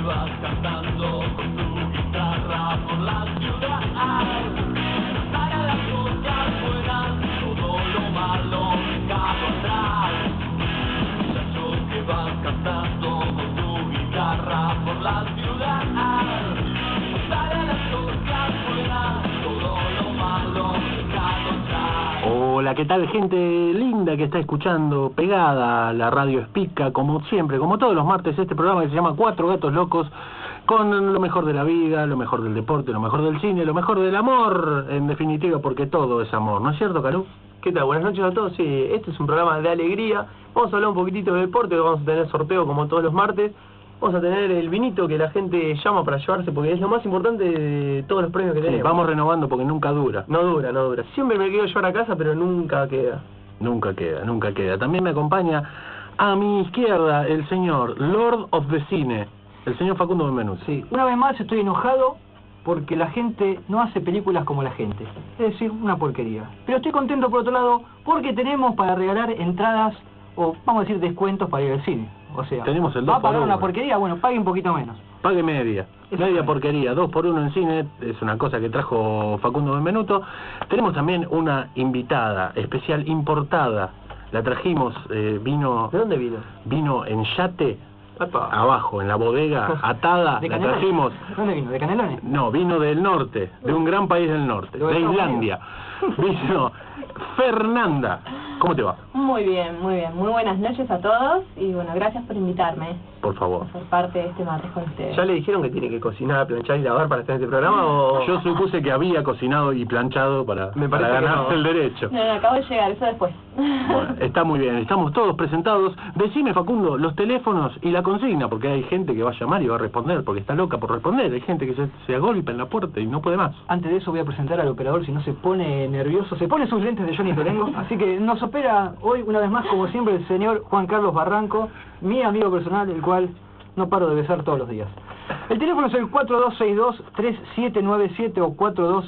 vas cantando con tu guitarra por la ciudad. Para las cosas buenas, todo lo malo dejado atrás. Muchacho que vas cantando con tu guitarra por la ciudad. Para las cosas buenas, todo lo malo dejado atrás. Hola, ¿qué tal, gente linda que está escuchando pegada a la radio Espica, como siempre, como todos los martes, este programa que se llama Cuatro Gatos Locos, con lo mejor de la vida, lo mejor del deporte, lo mejor del cine, lo mejor del amor, en definitiva, porque todo es amor, ¿no es cierto, Calú? ¿Qué tal? Buenas noches a todos. Sí, este es un programa de alegría. Vamos a hablar un poquitito de deporte, vamos a tener sorteo como todos los martes. Vamos a tener el vinito que la gente llama para llevarse, porque es lo más importante de todos los premios que tenemos. Vamos renovando porque nunca dura. No dura. Siempre me quiero llevar a casa, pero nunca queda. Nunca queda. También me acompaña a mi izquierda el señor Lord of the Cine, el señor Facundo Benvenuti. Sí, una vez más estoy enojado porque la gente no hace películas como la gente. Es decir, una porquería. Pero estoy contento por otro lado porque tenemos para regalar entradas o, vamos a decir, descuentos para ir al cine. O sea, tenemos el 2 ¿va a pagar por 1. una porquería? Bueno, pague un poquito menos. Pague media porquería, 2 por 1 en cine, es una cosa que trajo Facundo Benvenuto. Tenemos también una invitada especial importada, la trajimos, vino... ¿De dónde vino? Vino en yate, Epa. Abajo, en la bodega, atada, ¿De la Canelones? trajimos... ¿Dónde vino? ¿De Canelones? No, vino del norte, de un gran país del norte, de Islandia. Vino Fernanda. ¿Cómo te va? Muy bien, muy buenas noches a todos y bueno, gracias por invitarme Por favor. a ser parte de este martes con ustedes. ¿Ya le dijeron que tiene que cocinar, planchar y lavar para estar en este programa o...? Yo supuse que había cocinado y planchado para ganarse no. el derecho. No, acabo de llegar, eso después. Bueno, está muy bien, estamos todos presentados. Decime, Facundo, los teléfonos y la consigna, porque hay gente que va a llamar y va a responder, porque está loca por responder. Hay gente que se agolpa en la puerta y no puede más. Antes de eso voy a presentar al operador, si no se pone nervioso, se pone sus lentes de Johnny Tolengo, así que nos opera hoy una vez más, como siempre, el señor Juan Carlos Barranco, mi amigo personal, el cual no paro de besar todos los días. El teléfono es el 4262-3797 o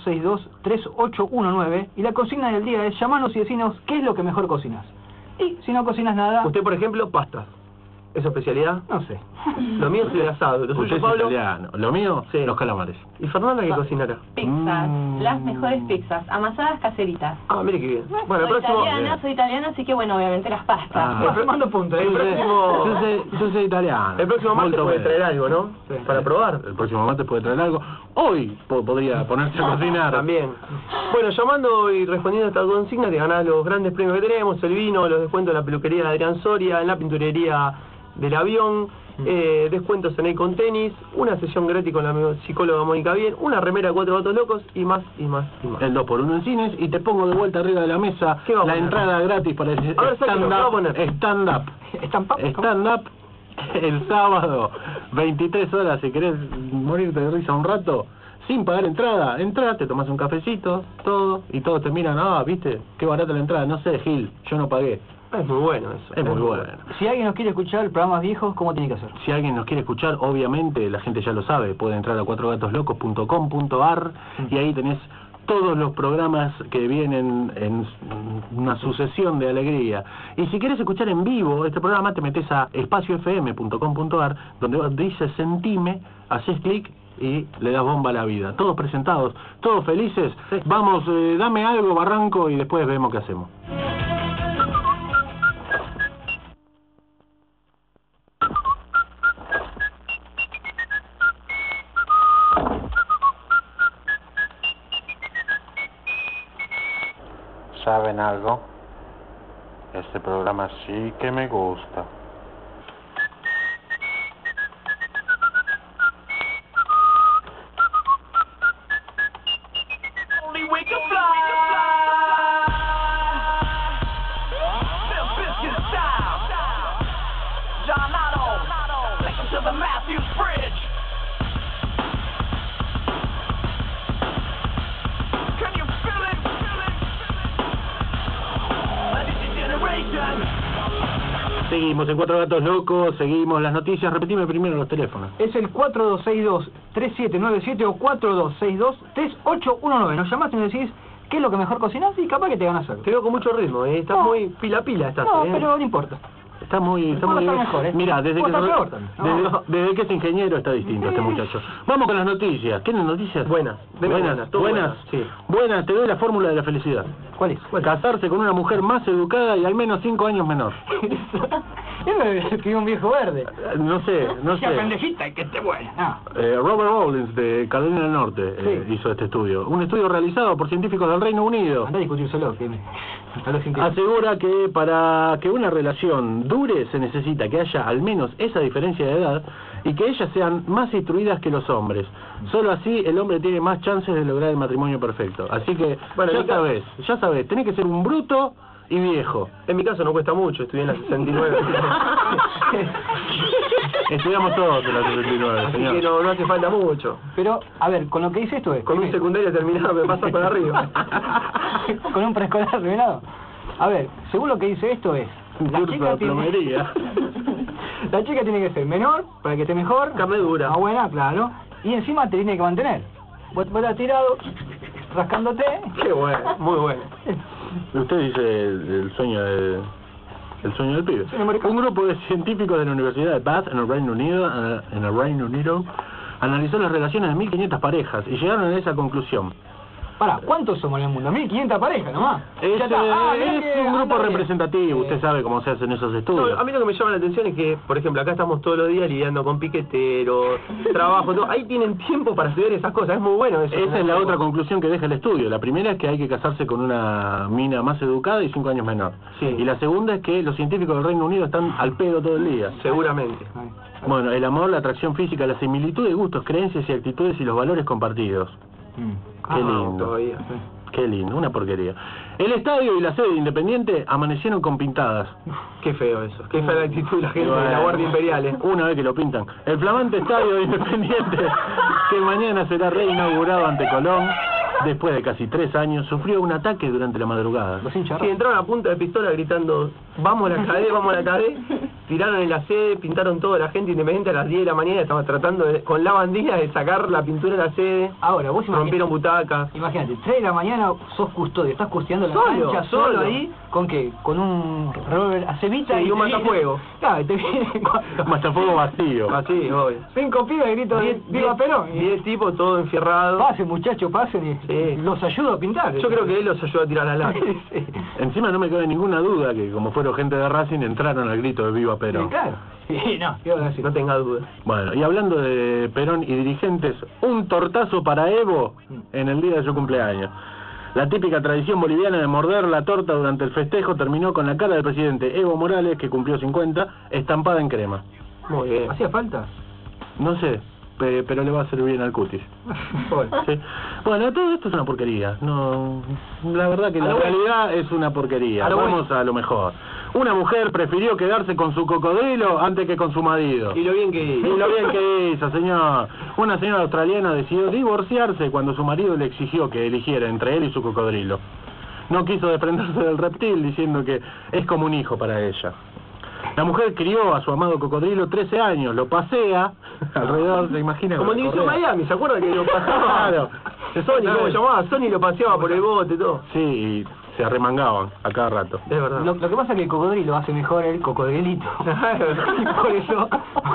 4262-3819 y la consigna del día es llamarnos y decirnos qué es lo que mejor cocinas. Y si no cocinas nada... Usted, por ejemplo, pastas. ¿Es su especialidad? No sé. Lo mío es el asado. ¿Lo Usted suyo, es Pablo? italiano. Lo mío, Sí. los calamares. ¿Y Fernanda qué cocinará? Pizzas, las mejores pizzas, amasadas caseritas. Ah, mire qué bien. Bueno, el próximo... Soy italiana, así que bueno, obviamente las pastas. Ah. Mando punto. El próximo... Yo soy italiano. El próximo martes Molto puede bene. traer algo, ¿no? Sí. Para probar. El próximo martes puede traer algo. Hoy podría ponerse a cocinar. También. Bueno, llamando y respondiendo a esta consigna, te ganás los grandes premios que tenemos, el vino, los descuentos en la peluquería de Adrián Soria, en la pinturería del avión, descuentos en Icon Tenis, una sesión gratis con la psicóloga Mónica Bien, una remera de 4 Gatos Locos y más. El 2 por 1 en cines y te pongo de vuelta arriba de la mesa ¿Qué va a la poner? entrada gratis para el A ver, sáquelo, ¿qué va a poner? stand-up. Stand-up el sábado, 23 horas, si querés morirte de risa un rato, sin pagar entrada. Entrás, te tomás un cafecito, todo, y todos te miran, viste, qué barata la entrada, no sé, Gil, yo no pagué. Es muy bueno eso. Es muy bueno. Si alguien nos quiere escuchar programas viejos, ¿cómo tiene que hacer? Si alguien nos quiere escuchar, obviamente, la gente ya lo sabe, puede entrar a cuatrogatoslocos.com.ar y ahí tenés todos los programas que vienen en una sucesión de alegría. Y si quieres escuchar en vivo este programa, te metes a espaciofm.com.ar, donde dice sentime, haces clic y le das bomba a la vida. Todos presentados, todos felices. Vamos, dame algo, Barranco, y después vemos qué hacemos. ¿Saben algo? Este programa sí que me gusta. Only we can fly. Bill Biscuit style. John Otto. Listen to the Matthews Bridge. Can you feel it? Legacy generation. Seguimos en Cuatro Gatos Locos, seguimos las noticias. Repetime primero los teléfonos. Es el 4262-3797 o 4262-3819. Nos llamás y nos decís qué es lo que mejor cocinás y capaz que te ganas algo. Te veo con mucho ritmo, estás muy pila, estás. No, pero no importa. Está muy Puede bien. estar mejor, ¿eh? Mira, desde Puede que, estar peor también. No. desde que es ingeniero está distinto este muchacho. Vamos con las noticias. ¿Tienen noticias? Buenas, buenas, todo buenas. sí. Buenas, te doy la fórmula de la felicidad. ¿Cuál es? Casarse con una mujer más educada y al menos 5 años menor. Eso es que un viejo verde. No sé. Sea pendejita y que esté buena. No. Robert Rawlins de Carolina del Norte Sí. hizo este estudio. Un estudio realizado por científicos del Reino Unido. Andá a discutírselo, que a los científicos. Asegura que para que una relación dure se necesita que haya al menos esa diferencia de edad y que ellas sean más instruidas que los hombres. Solo así el hombre tiene más chances de lograr el matrimonio perfecto. Así que Bueno, ya sabes, tenés que ser un bruto y viejo. En mi caso no cuesta mucho, estudié en la 69. Estudiamos todos en la 69, Así señor. que no hace falta mucho. Pero, a ver, con lo que dice esto es... Con un secundario terminado me pasa por arriba. con un preescolar terminado. A ver, según lo que dice esto es... Curso de plomería. La chica tiene que ser menor, para que esté mejor. Carne dura. Más buena, claro. Y encima te tiene que mantener. Vos estás tirado, rascándote. Qué bueno, muy bueno. Usted dice el sueño del pibe. Sueño americano. Un grupo de científicos de la Universidad de Bath en el Reino Unido, analizó las relaciones de 1.500 parejas y llegaron a esa conclusión. Pará, ¿cuántos somos en el mundo? 1.500 parejas nomás. Es Ya está. Mirá es que un grupo anda bien. representativo, usted sabe cómo se hacen esos estudios. No, a mí lo que me llama la atención es que, por ejemplo, acá estamos todos los días lidiando con piqueteros, trabajo, todo. Ahí tienen tiempo para estudiar esas cosas, es muy bueno eso. Esa es la otra conclusión que deja el estudio. La primera es que hay que casarse con una mina más educada y 5 años menor. Sí. Y la segunda es que los científicos del Reino Unido están al pedo todo el día. Seguramente. Ay. Bueno, el amor, la atracción física, la similitud de gustos, creencias y actitudes y los valores compartidos. Qué lindo. Todavía. Qué lindo, una porquería. El estadio y la sede de Independiente amanecieron con pintadas. Qué feo eso. Qué fea la actitud de la gente de la Bueno, Guardia Imperial. Una vez que lo pintan. El flamante estadio de Independiente, que mañana será reinaugurado ante Colón, después de casi 3 años, sufrió un ataque durante la madrugada. Los hinchas. Sí, entraron a punta de pistola gritando, vamos a la cadé, vamos a la cadé. Tiraron en la sede, pintaron toda la gente Independiente a las 10 de la mañana. Estaba tratando con la bandilla de sacar la pintura de la sede. Ahora, vos Rompieron butacas. Imagínate, 3 de la mañana sos custodio, estás custodiando la Solo, cancha, solo. ahí, ¿con qué? Con un revólver a cevita Sí, y un te viene- matafuego. Claro, y te viene cuatro. Machafuego vacío. Así, obvio. 5 pibas y grito de ¡Viva Perón! Y 10 tipos, todo enfierrado. pasen, muchachos, pasen y Sí. los ayudo a pintar. Yo creo que él los ayudó a tirar al lado. Sí. Encima no me cabe ninguna duda que como fueron gente de Racing entraron al grito de Viva Perón. Sí, claro. Sí, no, ¿qué vas a decir? No tenga duda. Bueno, y hablando de Perón y dirigentes, un tortazo para Evo en el día de su cumpleaños. La típica tradición boliviana de morder la torta durante el festejo terminó con la cara del presidente Evo Morales, que cumplió 50, estampada en crema. Muy bien. ¿Hacía falta? No sé, pero le va a hacer bien al cutis. Sí. Bueno, todo esto es una porquería. No, la verdad que A la lo bueno. realidad es una porquería. A lo Vamos a lo mejor. Una mujer prefirió quedarse con su cocodrilo antes que con su marido. Y lo bien que... Y lo bien que hizo, señor. Una señora australiana decidió divorciarse cuando su marido le exigió que eligiera entre él y su cocodrilo. No quiso desprenderse del reptil diciendo que es como un hijo para ella. La mujer crió a su amado cocodrilo 13 años, lo pasea alrededor, ¿se imagina? Como en División Correa. Miami, ¿se acuerda que lo paseaba? Claro. Sony, ¿cómo se llamaba? Sony lo paseaba por el bote, todo. Sí, y se arremangaban a cada rato. Es verdad. Lo que pasa es que el cocodrilo hace mejor el cocodrilito. Y por eso,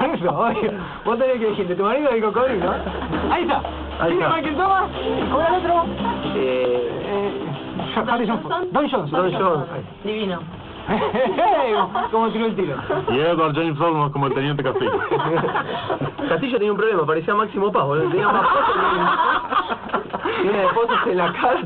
oye, vos tenés que elegir de tu marido y el cocodrilo. Ahí está. Ahí Mira, está. Michael Thomas, ¿cómo era el otro? Eh, Harrison Ford. Don Johnson. Don Johnson. Divino. ¿Cómo tiró el tiro? Y Edward James Olmos como el teniente Castillo. Castillo tenía un problema, parecía Máximo Paz, boludo. Tenía más fotos que... Tiene de fotos en la cara.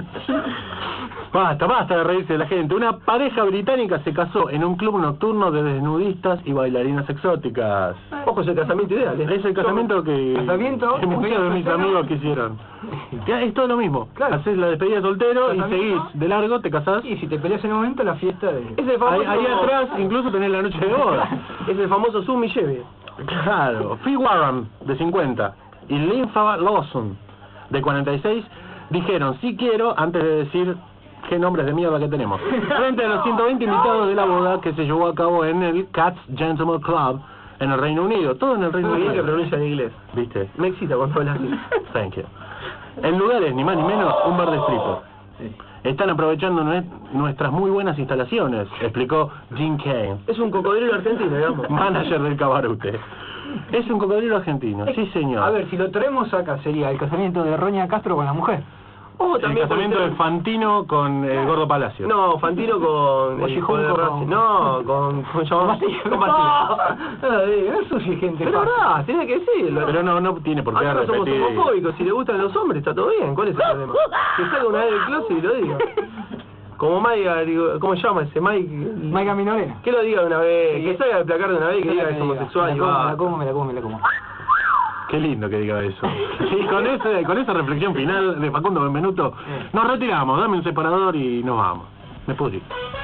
Basta de reírse de la gente. Una pareja británica se casó en un club nocturno de desnudistas y bailarinas exóticas. Ojo, es el casamiento ideal, ¿eh? Es el casamiento que Casamiento, muchos de mis despedida amigos soltero. quisieron. Ya, es todo lo lo Claro. Haces la despedida de soltero y Casamiento. seguís de largo, te casás. Y si te peleas en un momento, la fiesta de... Es el famoso... Ahí atrás incluso tenés la noche de boda. Es el famoso Zoom y lleve. Claro. Phil Warren, de 50, y Lympha Lawson, de 46, dijeron sí quiero antes de decir qué nombres de mierda que tenemos. Frente a los 120 invitados de la boda que se llevó a cabo en el Cats Gentlemen Club en el Reino Unido. Todo en el Reino Muy bien que Unido. pronuncia en inglés. ¿Viste? Me excita cuando hablas así. Thank you. El lugar es ni más ni menos un bar de stripper. Sí. Están aprovechando nuestras muy buenas instalaciones, explicó Jim Kane, Es un cocodrilo argentino, digamos. manager del Cabarute. Es un cocodrilo argentino, sí señor. A ver, si lo traemos acá sería el casamiento de Roña Castro con la mujer. O el también puede casamiento ser- de Fantino con el Gordo Palacio. No, Fantino con... Oye, con el con- Racing. No, con llamamos... con Basile. No ensucie gente. Pero fácil. verdad, tiene que decirlo. Pero no tiene por qué Acá no somos repetir. homofóbicos, si le gustan los hombres está todo bien, ¿cuál es el problema? Que salga una vez del closet y lo diga. Como Mike, ¿cómo se llama ese Mike? Maica Minorena. Que lo diga de una vez, Sí. que salga del placar de una vez y que diga que es homosexual y va. Me la como. Qué lindo que diga eso. Y con esa reflexión final de Facundo Benvenuto, nos retiramos, dame un separador y nos vamos. Me pudrí.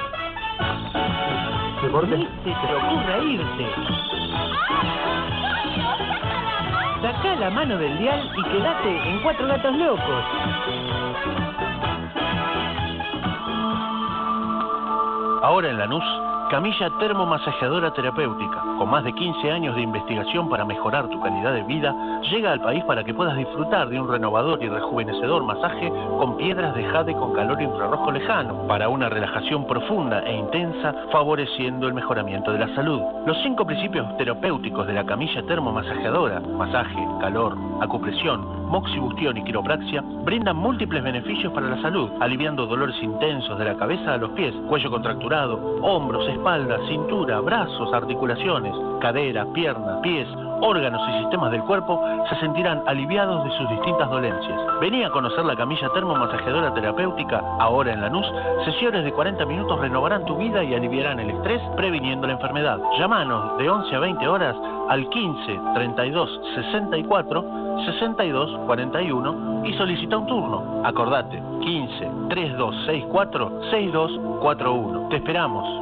¿Deporte? Ni se te ocurra irte. Sacá la mano del dial y quedate en Cuatro Gatos Locos. Ahora en Lanús, camilla termomasajeadora terapéutica, con más de 15 años de investigación para mejorar tu calidad de vida, llega al país para que puedas disfrutar de un renovador y rejuvenecedor masaje con piedras de jade con calor infrarrojo lejano, para una relajación profunda e intensa, favoreciendo el mejoramiento de la salud. Los 5 principios terapéuticos de la camilla termomasajeadora, masaje, calor, acupresión, moxibustión y quiropraxia, brindan múltiples beneficios para la salud, aliviando dolores intensos de la cabeza a los pies, cuello contracturado, hombros, espalda, cintura, brazos, articulaciones, cadera, piernas, pies, órganos y sistemas del cuerpo se sentirán aliviados de sus distintas dolencias. Vení a conocer la camilla termomasajeadora terapéutica, ahora en Lanús. Sesiones de 40 minutos renovarán tu vida y aliviarán el estrés, previniendo la enfermedad. Llámanos de 11 a 20 horas al 15 32 64 62 41 y solicita un turno. Acordate, 15 3264 6241. Te esperamos.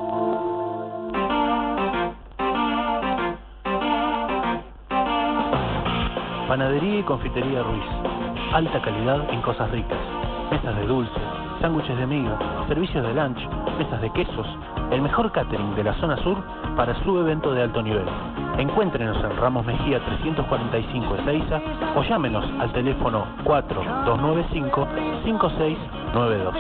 Panadería y Confitería Ruiz. Alta calidad en cosas ricas. Mesas de dulce, sándwiches de miga, servicios de lunch, mesas de quesos. El mejor catering de la zona sur para su evento de alto nivel. Encuéntrenos en Ramos Mejía 345 Ezeiza o llámenos al teléfono 4295-5692.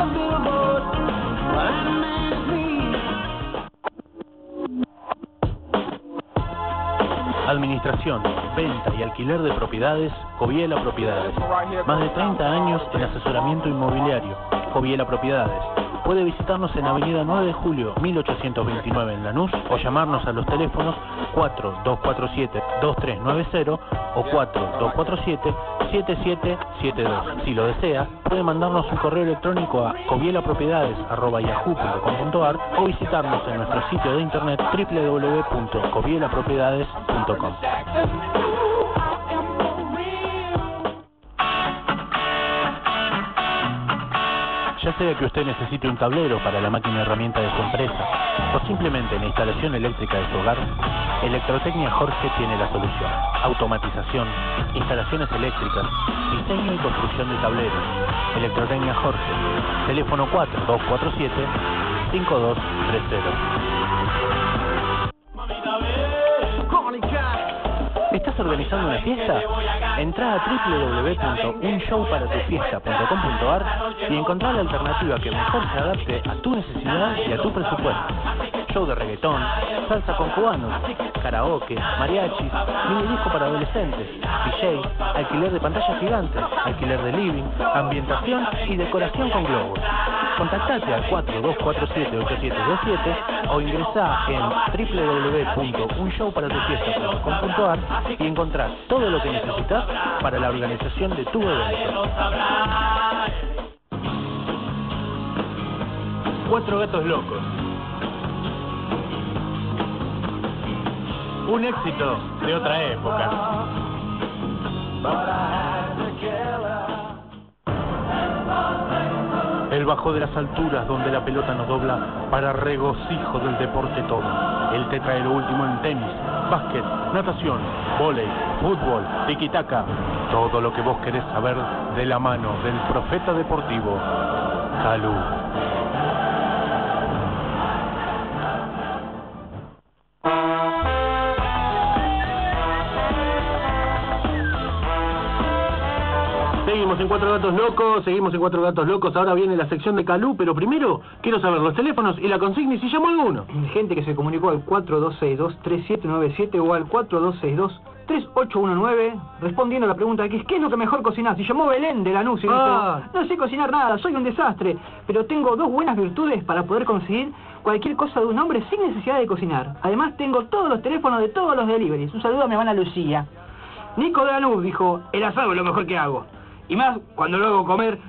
Administración, venta y alquiler de propiedades, Coviela Propiedades. Más de 30 años en asesoramiento inmobiliario, Coviela Propiedades. Puede visitarnos en Avenida 9 de Julio, 1829 en Lanús, o llamarnos a los teléfonos 4247-2390 o 4247-7772. Si lo desea, puede mandarnos un correo electrónico a covielapropiedades@yahoo.com.ar o visitarnos en nuestro sitio de internet www.covielapropiedades.com. Ya sea que usted necesite un tablero para la máquina herramienta de su empresa o simplemente la instalación eléctrica de su hogar, Electrotecnia Jorge tiene la solución. Automatización, instalaciones eléctricas, diseño y construcción de tableros. Electrotecnia Jorge, teléfono 4247-5230. ¿Estás organizando una fiesta? Entrá a www.unshowparatufiesta.com.ar y encontrá la alternativa que mejor se adapte a tu necesidad y a tu presupuesto. Show de reggaetón, salsa con cubanos, karaoke, mariachis, mini disco para adolescentes, DJ, alquiler de pantallas gigantes, alquiler de living, ambientación y decoración con globos. Contactate al 4247-8727 o ingresá en www.unshowparatufiesta.com.ar y encontrás todo lo que necesitas para la organización de tu evento. Cuatro Gatos Locos. Un éxito de otra época. El bajo de las alturas donde la pelota nos dobla para regocijo del deporte todo. Él te trae lo último en tenis, básquet, natación, vóley, fútbol, tiki-taka. Todo lo que vos querés saber de la mano del profeta deportivo, Calú. Seguimos en Cuatro Gatos Locos, ahora viene la sección de Calú, pero primero quiero saber los teléfonos y la consigna y si llamó alguno. Gente que se comunicó al 4262-3797 o al 4262-3819, respondiendo a la pregunta que es ¿qué es lo que mejor cocinar? Si llamó Belén de Lanús y dijo, no sé cocinar nada, soy un desastre, pero tengo dos buenas virtudes para poder conseguir cualquier cosa de un hombre sin necesidad de cocinar. Además tengo todos los teléfonos de todos los deliveries. Un saludo a mi hermana Lucía. Nico de Lanús dijo, el asado es lo mejor que hago. Y más cuando lo hago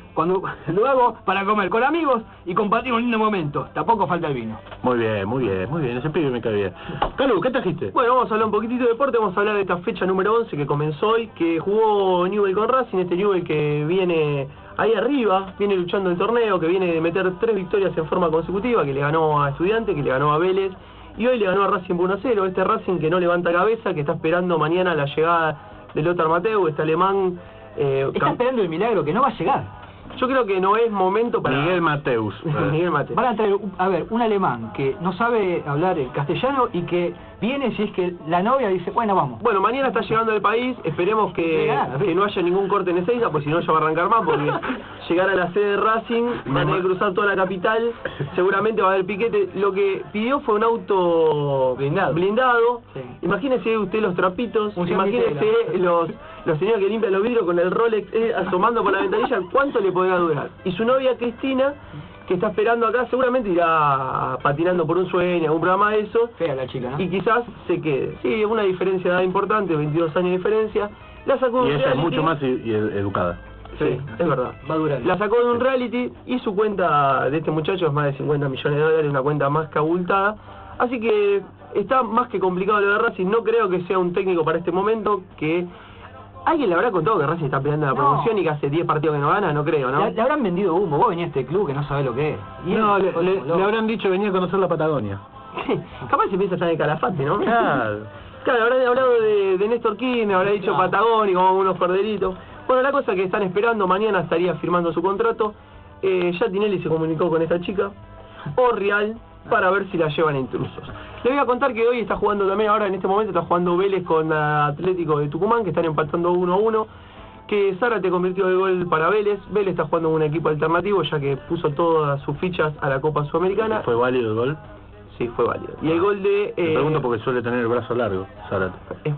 para comer con amigos y compartir un lindo momento. Tampoco falta el vino. Muy bien, ese pibe me cae bien. Calú, ¿qué trajiste? Bueno, vamos a hablar un poquitito de deporte, vamos a hablar de esta fecha número 11 que comenzó hoy, que jugó Newell con Racing, este Newell que viene ahí arriba, viene luchando el torneo, que viene de meter 3 victorias en forma consecutiva, que le ganó a Estudiantes, que le ganó a Vélez, y hoy le ganó a Racing 1-0, este Racing que no levanta cabeza, que está esperando mañana la llegada de Lothar Matthäus, este alemán. Está esperando el milagro que no va a llegar. Yo creo que no es momento para... Miguel Matthäus. Miguel Matthäus. Van a traer, a ver, un alemán que no sabe hablar el castellano y que viene si es que la novia dice, bueno, vamos. Bueno, mañana está llegando al país, esperemos que no haya ningún corte en Ezeiza, pues si no ya va a arrancar más, porque llegar a la sede de Racing, va a tener que cruzar toda la capital, seguramente va a haber piquete. Lo que pidió fue un auto blindado. Sí. Imagínese usted los trapitos, Un imagínese los señores que limpian los vidrios con el Rolex asomando por la ventanilla, ¿cuánto le podrá durar? Y su novia Cristina, que está esperando acá, seguramente irá patinando por un sueño, algún programa de eso. Fea la chica, ¿no? Y quizás se quede. Sí, una diferencia de edad importante, 22 años de diferencia. La sacó de Y un ella es reality. mucho más educada. Sí, es verdad. Va a durar. La sacó de un reality y su cuenta de este muchacho es más de 50 millones de dólares, una cuenta más que abultada. Así que está más que complicado lo de Racing. No creo que sea un técnico para este momento, que... ¿Alguien le habrá contado que Racing está peleando la promoción y que hace 10 partidos que no gana? No creo, ¿no? Le habrán vendido humo. Vos venís a este club que no sabés lo que es. Y No, él, le habrán dicho venía a conocer la Patagonia. Capaz se piensa estar en el Calafate, ¿no? Claro. Claro, habrán hablado de Néstor Kirchner, habrá dicho Claro. Patagónico, como unos corderitos. Bueno, la cosa que están esperando, mañana estaría firmando su contrato. Ya Tinelli se comunicó con esta chica, o Real, para ver si la llevan a Intrusos. Le voy a contar que hoy está jugando también, ahora en este momento está jugando Vélez con Atlético de Tucumán, que están empatando 1-1. Que Zárate convirtió el gol para Vélez. Vélez está jugando en un equipo alternativo, ya que puso todas sus fichas a la Copa Sudamericana. ¿Fue válido el gol? Sí, fue válido. Y el gol de... Te pregunto porque suele tener el brazo largo, Zárate.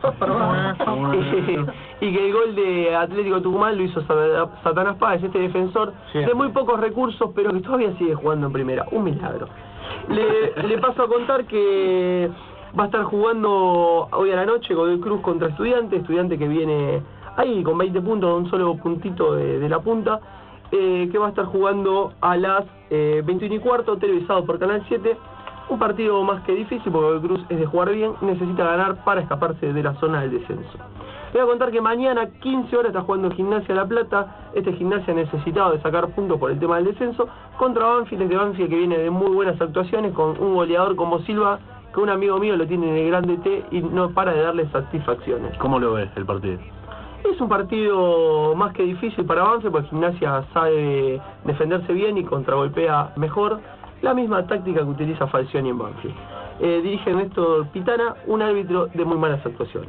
Y que el gol de Atlético Tucumán lo hizo Satanás Páez, este defensor de muy pocos recursos, pero que todavía sigue jugando en primera. Un milagro. Le paso a contar que va a estar jugando hoy a la noche Godoy Cruz contra Estudiante que viene ahí con 20 puntos, un solo puntito de la punta, que va a estar jugando a las 21:15, televisado por Canal 7. Un partido más que difícil porque Godoy Cruz es de jugar bien, necesita ganar para escaparse de la zona del descenso. Le voy a contar que mañana 15 horas está jugando Gimnasia La Plata. Este Gimnasia necesitado de sacar puntos por el tema del descenso contra Banfield, de Banfield que viene de muy buenas actuaciones, con un goleador como Silva, que un amigo mío lo tiene en el Grande T y no para de darle satisfacciones. ¿Cómo lo ves el partido? Es un partido más que difícil para Banfield, porque Gimnasia sabe defenderse bien y contragolpea mejor. La misma táctica que utiliza Falcioni en Banfield. Dirige Néstor Pitana, un árbitro de muy malas actuaciones.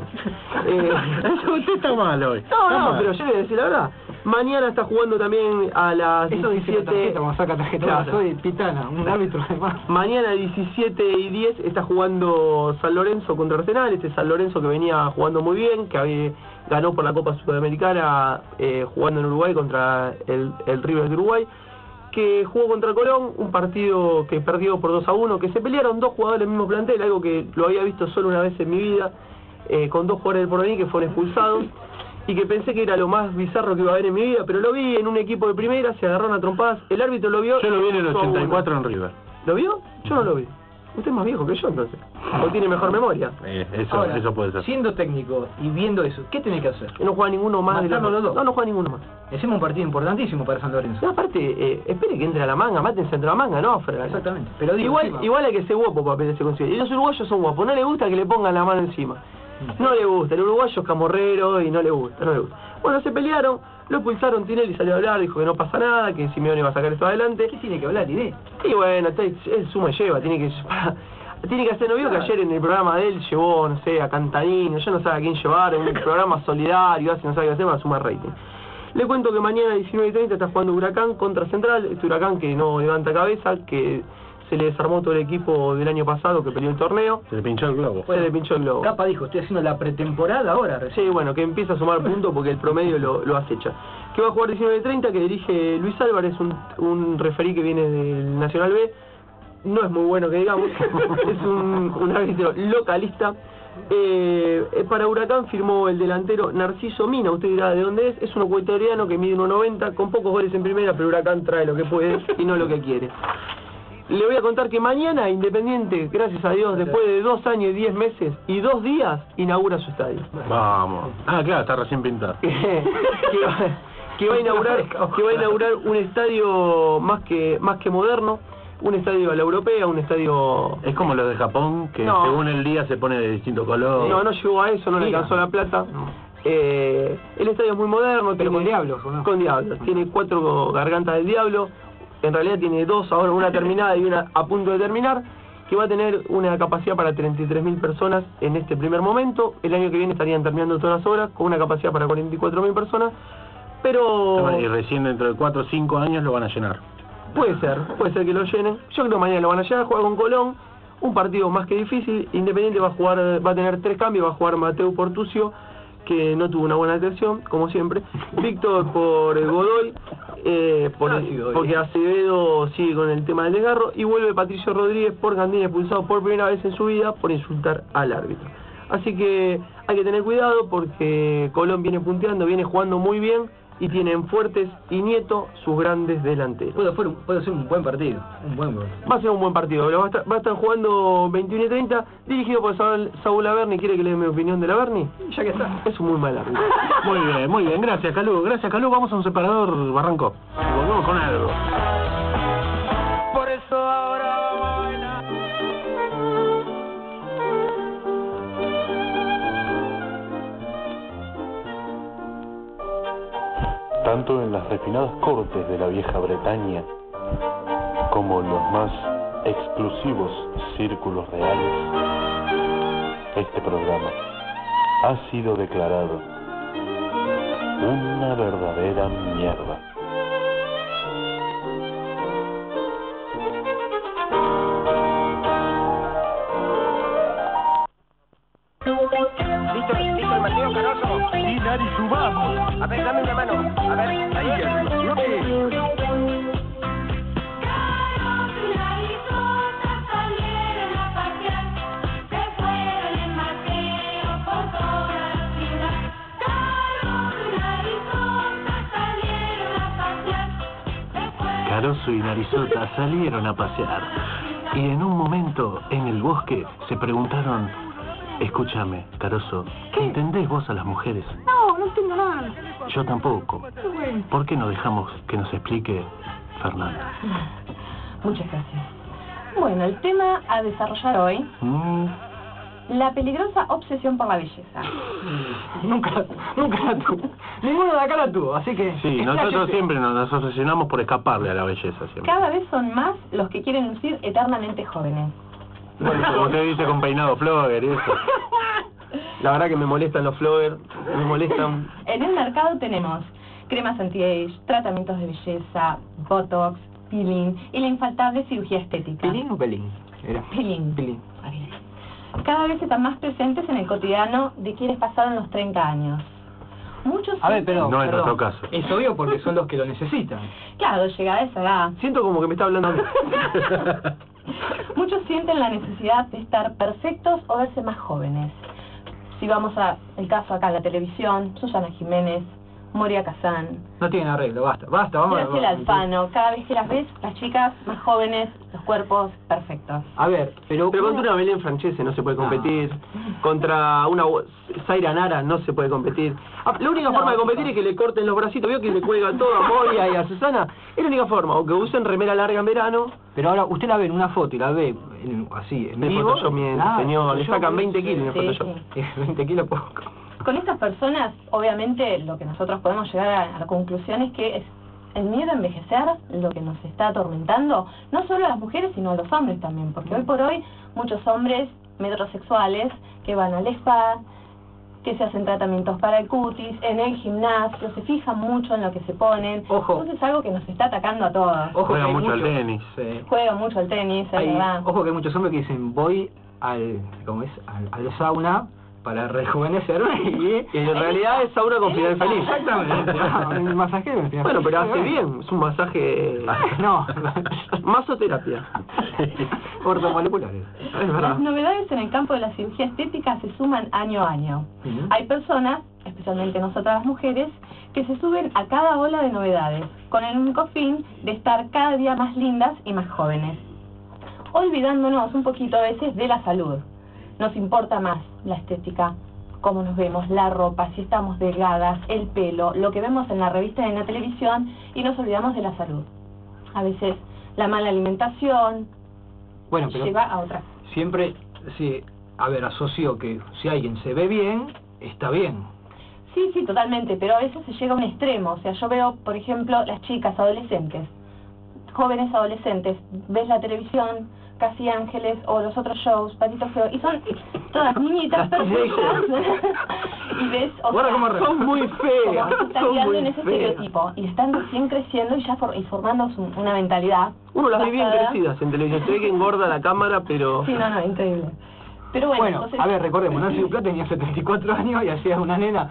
Usted está mal hoy. No, pero yo le voy a decir la verdad. Mañana está jugando también a las Eso dice la 17... tarjeta, cuando saca tarjeta. Claro. Soy Pitana, un árbitro además. Mañana 17:10 está jugando San Lorenzo contra Arsenal. Este San Lorenzo que venía jugando muy bien, que ganó por la Copa Sudamericana jugando en Uruguay contra el River de Uruguay, que jugó contra Colón, un partido que perdió por 2-1, que se pelearon dos jugadores del mismo plantel, algo que lo había visto solo una vez en mi vida, con dos jugadores del Porvenir que fueron expulsados, y que pensé que era lo más bizarro que iba a haber en mi vida, pero lo vi en un equipo de primera, se agarraron a trompadas, el árbitro lo vio... Yo lo vi en el 2-1. 84 en River. ¿Lo vio? Yo no lo vi. Usted es más viejo que yo, entonces. O tiene mejor memoria. Ahora, Eso puede ser. siendo técnico y viendo eso, ¿qué tenés que hacer? No juega ninguno más de Matarlo los dos. No juega ninguno más. Hacemos un partido importantísimo para San Lorenzo. No, aparte, espere que entre a la manga, mátense entre la manga, no, Fred. Exactamente. Pero digo, igual, encima- igual hay que ser guapo para pelearse con Civil. Y los uruguayos son guapos, no le gusta que le pongan la mano encima. No le gusta, el uruguayo es camorrero y no le gusta. Bueno, se pelearon, lo expulsaron, Tinelli salió a hablar, dijo que no pasa nada, que Simeone va a sacar esto adelante. ¿Qué tiene que hablar, Iré? Y bueno, es suma y lleva, tiene que hacer novio que ayer en el programa de él llevó, no sé, a Cantarino, yo no sé a quién llevar, en un programa solidario, así no sabe qué hacer para sumar rating. Le cuento que mañana a 19:30 está jugando Huracán contra Central, este Huracán que no levanta cabeza, que se le desarmó todo el equipo del año pasado que peleó el torneo. Se le pinchó el globo. Se le pinchó el globo. Capa dijo, estoy haciendo la pretemporada ahora. Sí, bueno, que empieza a sumar puntos porque el promedio lo acecha. Que va a jugar 19:30, que dirige Luis Álvarez, un referí que viene del Nacional B. No es muy bueno que digamos, es un árbitro localista. Para Huracán firmó el delantero Narciso Mina. Usted dirá de dónde es. Es un ecuatoriano que mide 1,90, con pocos goles en primera, pero Huracán trae lo que puede y no lo que quiere. Le voy a contar que mañana Independiente, gracias a Dios, después de 2 años y 10 meses y 2 días, inaugura su estadio. Vamos. Ah, claro, está recién pintado. que va a inaugurar un estadio más que moderno, un estadio a la europea, un estadio... Es como lo de Japón, que No. según el día se pone de distinto color. No llegó a eso, no le alcanzó la plata. El estadio es muy moderno. Pero tiene- con diablos, ¿o no? Con diablos. Tiene 4 gargantas del diablo. En realidad tiene 2, ahora una terminada y una a punto de terminar, que va a tener una capacidad para 33.000 personas en este primer momento. El año que viene estarían terminando todas las obras con una capacidad para 44.000 personas. Pero Y recién dentro de 4 o 5 años lo van a llenar. puede ser que lo llenen. Yo creo que mañana lo van a llenar, juega con Colón, un partido más que difícil. Independiente va a tener 3 cambios, va a jugar Mateo Portucio, que no tuvo una buena atención, como siempre. Víctor por Godoy, porque Acevedo sigue con el tema del desgarro, y vuelve Patricio Rodríguez por Gandini, expulsado por primera vez en su vida por insultar al árbitro. Así que hay que tener cuidado porque Colón viene punteando, viene jugando muy bien, y tienen Fuertes y Nieto sus grandes delanteros. Puede ser un buen partido. Va a ser un buen partido. Va a estar jugando 21:30, dirigido por Saúl Averni. ¿Quiere que le dé mi opinión de Averni? Ya que está. Es un muy mal árbitro. Muy bien. Gracias, Calú. Vamos a un separador, Barranco. Y volvemos con algo. Por eso ahora vamos a bailar. Tanto en las refinadas cortes de la vieja Bretaña como en los más exclusivos círculos reales, este programa ha sido declarado una verdadera mierda. ¿Listo el Mateo Caroso? Sí, Nari, subamos. A ver, dame una mano. A ver, ahí. No te... Caroso y Narizota salieron a pasear. Y en un momento, en el bosque, se preguntaron: escúchame, Caroso, ¿entendés vos a las mujeres? No entiendo nada. Yo tampoco. ¿Por qué no dejamos que nos explique Fernanda? Muchas gracias. Bueno, el tema a desarrollar hoy, la peligrosa obsesión por la belleza. Nunca la tuvo. Ninguno de acá la tuvo, así que... Sí, nosotros siempre nos obsesionamos por escaparle a la belleza siempre. Cada vez son más los que quieren lucir eternamente jóvenes. Bueno, como usted dice, con peinado flogger y eso. La verdad que me molestan los floggers, me molestan. En el mercado tenemos cremas anti-age, tratamientos de belleza, botox, peeling y la infaltable cirugía estética. ¿Pelín o pelín? Era. Peeling. Pelín. Cada vez están más presentes en el cotidiano de quienes pasaron los 30 años. Muchos A ver, pero... No es perdón, nuestro caso. Es obvio porque son los que lo necesitan. Claro, llegada a esa edad, Siento como que me está hablando a mí. muchos sienten la necesidad de estar perfectos o verse más jóvenes. Si vamos a el caso acá en la televisión, Susana Jiménez, Moria Kazán, No tienen arreglo, basta, vamos Graciela Alfano, cada vez que las ves, las chicas más jóvenes, los cuerpos perfectos. A ver, pero Contra una Belén Francese no se puede competir. Contra una Zaira Nara no se puede competir. La única forma de competir es que le corten los bracitos. ¿Vio que le cuelga todo a Moria y a Susana? Es la única forma. O que usen remera larga en verano. Pero ahora usted la ve en una foto y la ve así, en En vivo. Photoshop, señor. Le sacan 20 kilos en Sí, Photoshop. sí. 20 kilos poco. Con estas personas, obviamente, lo que nosotros podemos llegar a la conclusión es que es el miedo a envejecer lo que nos está atormentando, no solo a las mujeres, sino a los hombres también, porque hoy por hoy muchos hombres metrosexuales que van al spa, que se hacen tratamientos para el cutis, en el gimnasio, se fijan mucho en lo que se ponen. Ojo. Entonces es algo que nos está atacando a todos. Ojo, Juega que hay mucho al muchos- tenis. Sí. Juega mucho al tenis, es verdad. Ojo que hay muchos hombres que dicen voy al sauna para rejuvenecerme y En realidad es sauna con final feliz. exactamente, el masajero al final. Bueno, pero hace bien, es un masaje... No, Masoterapia. ortomoleculares. Es verdad. Las novedades en el campo de la cirugía estética se suman año a año. Ujú. Hay personas, especialmente nosotras las mujeres, que se suben a cada ola de novedades, con el único fin de estar cada día más lindas y más jóvenes, olvidándonos un poquito a veces de la salud. Nos importa más la estética, cómo nos vemos, la ropa, si estamos delgadas, el pelo, lo que vemos en la revista y en la televisión, y nos olvidamos de la salud. A veces la mala alimentación Bueno, pero lleva a otras. siempre, sí, a ver, asocio que si alguien se ve bien, está bien. Sí, sí, totalmente, pero a veces se llega a un extremo. O sea, yo veo, por ejemplo, las chicas adolescentes, jóvenes adolescentes, ves la televisión, Casi Ángeles o los otros shows, Patito Feo, y son todas niñitas perfectas. Y ves, o Guarda sea, cómo son muy feas, como que se están son guiando muy en ese feas. estereotipo y están recién creciendo y ya y formando una mentalidad. Uno las ve bien basada- crecidas en televisión. Se ve que engorda la cámara, pero... Sí, no, increíble. Pero bueno, entonces... a ver, recordemos, Nancy Duplá tenía 74 años y hacía una nena.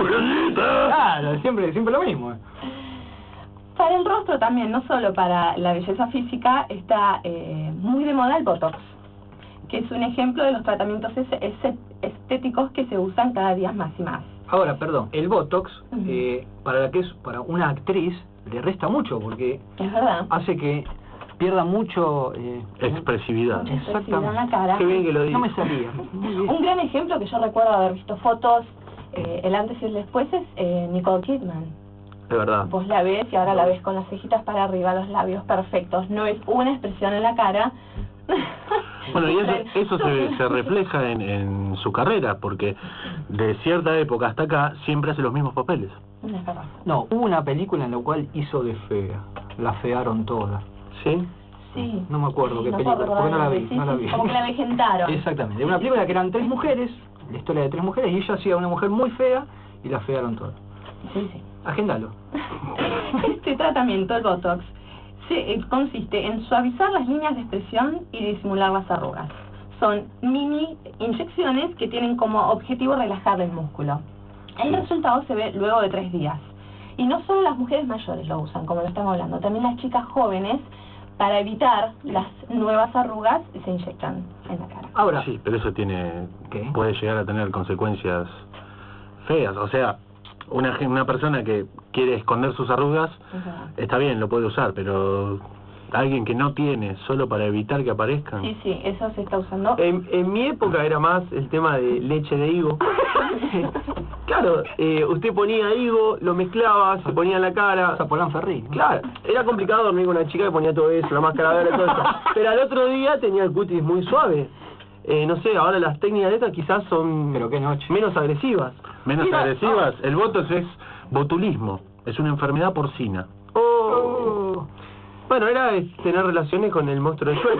Claro, siempre lo mismo. Para el rostro también, no solo para la belleza física, está muy de moda el Botox, que es un ejemplo de los tratamientos estéticos que se usan cada día más y más. Ahora, perdón, el Botox, Ujú. para una actriz, le resta mucho porque Es verdad. hace que pierda mucho... Expresividad. Mucha expresividad en la cara. Qué bien que lo digo. No me salía. Muy bien. Un gran ejemplo que yo recuerdo haber visto fotos, el antes y el después, es Nicole Kidman. De verdad. Vos la ves y ahora la ves con las cejitas para arriba, los labios perfectos, no es una expresión en la cara. Bueno, y eso se refleja en su carrera, porque de cierta época hasta acá siempre hace los mismos papeles. Es verdad. No, hubo una película en la cual hizo de fea. La fearon todas. ¿Sí? Sí. No me acuerdo qué No película, puedo porque no la vi, recordar el nombre, no la sí, vi. Como que la vejentaron. Exactamente, una película que eran 3 mujeres, la historia de 3 mujeres, y ella hacía una mujer muy fea y la fearon todas. Sí, sí. Agéndalo. Este tratamiento, el Botox, consiste en suavizar las líneas de expresión y disimular las arrugas. Son mini inyecciones que tienen como objetivo relajar el músculo. El resultado se ve luego de 3 días. Y no solo las mujeres mayores lo usan, como lo estamos hablando, también las chicas jóvenes, para evitar las nuevas arrugas, se inyectan en la cara. Ahora, Sí, pero eso ¿Qué? puede llegar a tener consecuencias feas. O sea, una persona que quiere esconder sus arrugas, Ajá. está bien, lo puede usar, pero alguien que no tiene, solo para evitar que aparezcan. Sí, sí, eso se está usando. En mi época era más el tema de leche de higo. Claro, usted ponía higo, lo mezclaba, se ponía en la cara. Zapolán Ferri. Claro, era complicado dormir con una chica que ponía todo eso, la máscara verde, todo eso. Pero al otro día tenía el cutis muy suave. No sé, ahora las técnicas de estas quizás son Pero qué noche. menos agresivas. Menos Mira, agresivas, el Botox es botulismo, es una enfermedad porcina. oh. Bueno, era tener relaciones con el monstruo de Shrek.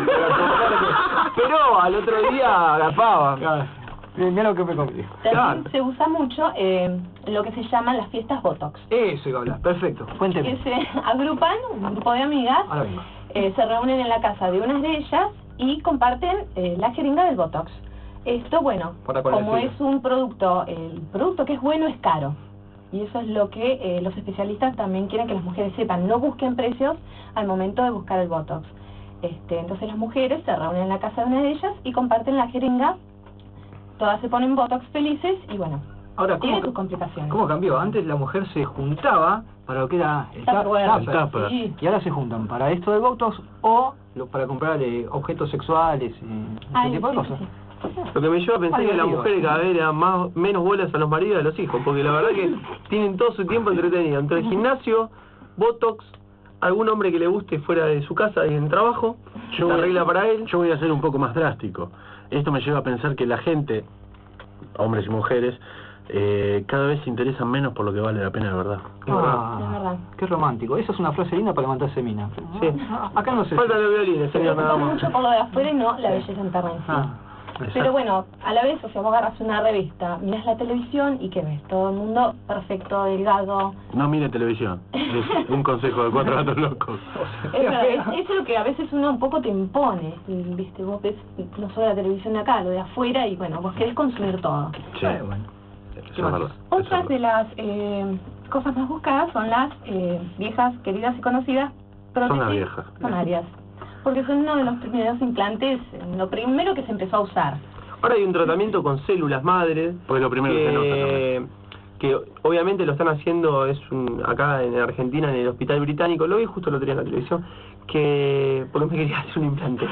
Pero al otro día agapaba. Claro. Mira lo que me comí. También se usa mucho lo que se llaman las fiestas Botox, Eso iba a hablar, perfecto. que Cuénteme. se agrupan, un grupo de amigas, Ahora vengo. se reúnen en la casa de unas de ellas y comparten la jeringa del Botox. Esto, bueno, Para como decirlo. es un producto, el producto que es bueno es caro. Y eso es lo que los especialistas también quieren que las mujeres sepan. No busquen precios al momento de buscar el Botox. Entonces las mujeres se reúnen en la casa de una de ellas y comparten la jeringa. Todas se ponen Botox felices y bueno, Ahora, tiene sus complicaciones. ¿cómo cambió? Antes la mujer se juntaba para lo que era el Tupperware. El tupper. Sí. Y ahora se juntan para esto del Botox o para comprar objetos sexuales y Ay, ese tipo de sí, cosas. sí. Lo que me lleva a pensar Ay, que las amigo. mujeres cada vez le dan menos bolas a los maridos y a los hijos, porque la verdad que tienen todo su tiempo entretenido. Entre el gimnasio, Botox, algún hombre que le guste fuera de su casa y en trabajo, Yo se voy- arregla para él. Yo voy a ser un poco más drástico. Esto me lleva a pensar que la gente, hombres y mujeres, cada vez se interesan menos por lo que vale la pena de verdad. Es verdad. Qué romántico. Esa es una frase linda para levantarse mina. Sí. Acá no sé. Faltan los violines, Se señor, nada preocupan más. mucho por lo de afuera y no la belleza interna en sí. Ah. Pero bueno, a la vez, o sea, vos agarras una revista, mirás la televisión y ¿qué ves? Todo el mundo perfecto, delgado. No mire televisión. Es un consejo de 4 gatos locos. Es verdad, es lo que a veces uno un poco te impone, ¿viste? Vos ves no solo la televisión de acá, lo de afuera, y bueno, vos querés consumir todo. Sí. Bueno. Eso ¿Qué es más? verdad. Otras de las cosas más buscadas son las viejas, queridas y conocidas prótesis las viejas. mamarias. Porque son uno de los primeros implantes, lo primero que se empezó a usar. Ahora hay un tratamiento con células madres. Pues lo primero que se nota también. Que obviamente lo están haciendo acá en Argentina, en el Hospital Británico. Lo vi justo el otro día en la televisión. Porque me quería hacer un implante.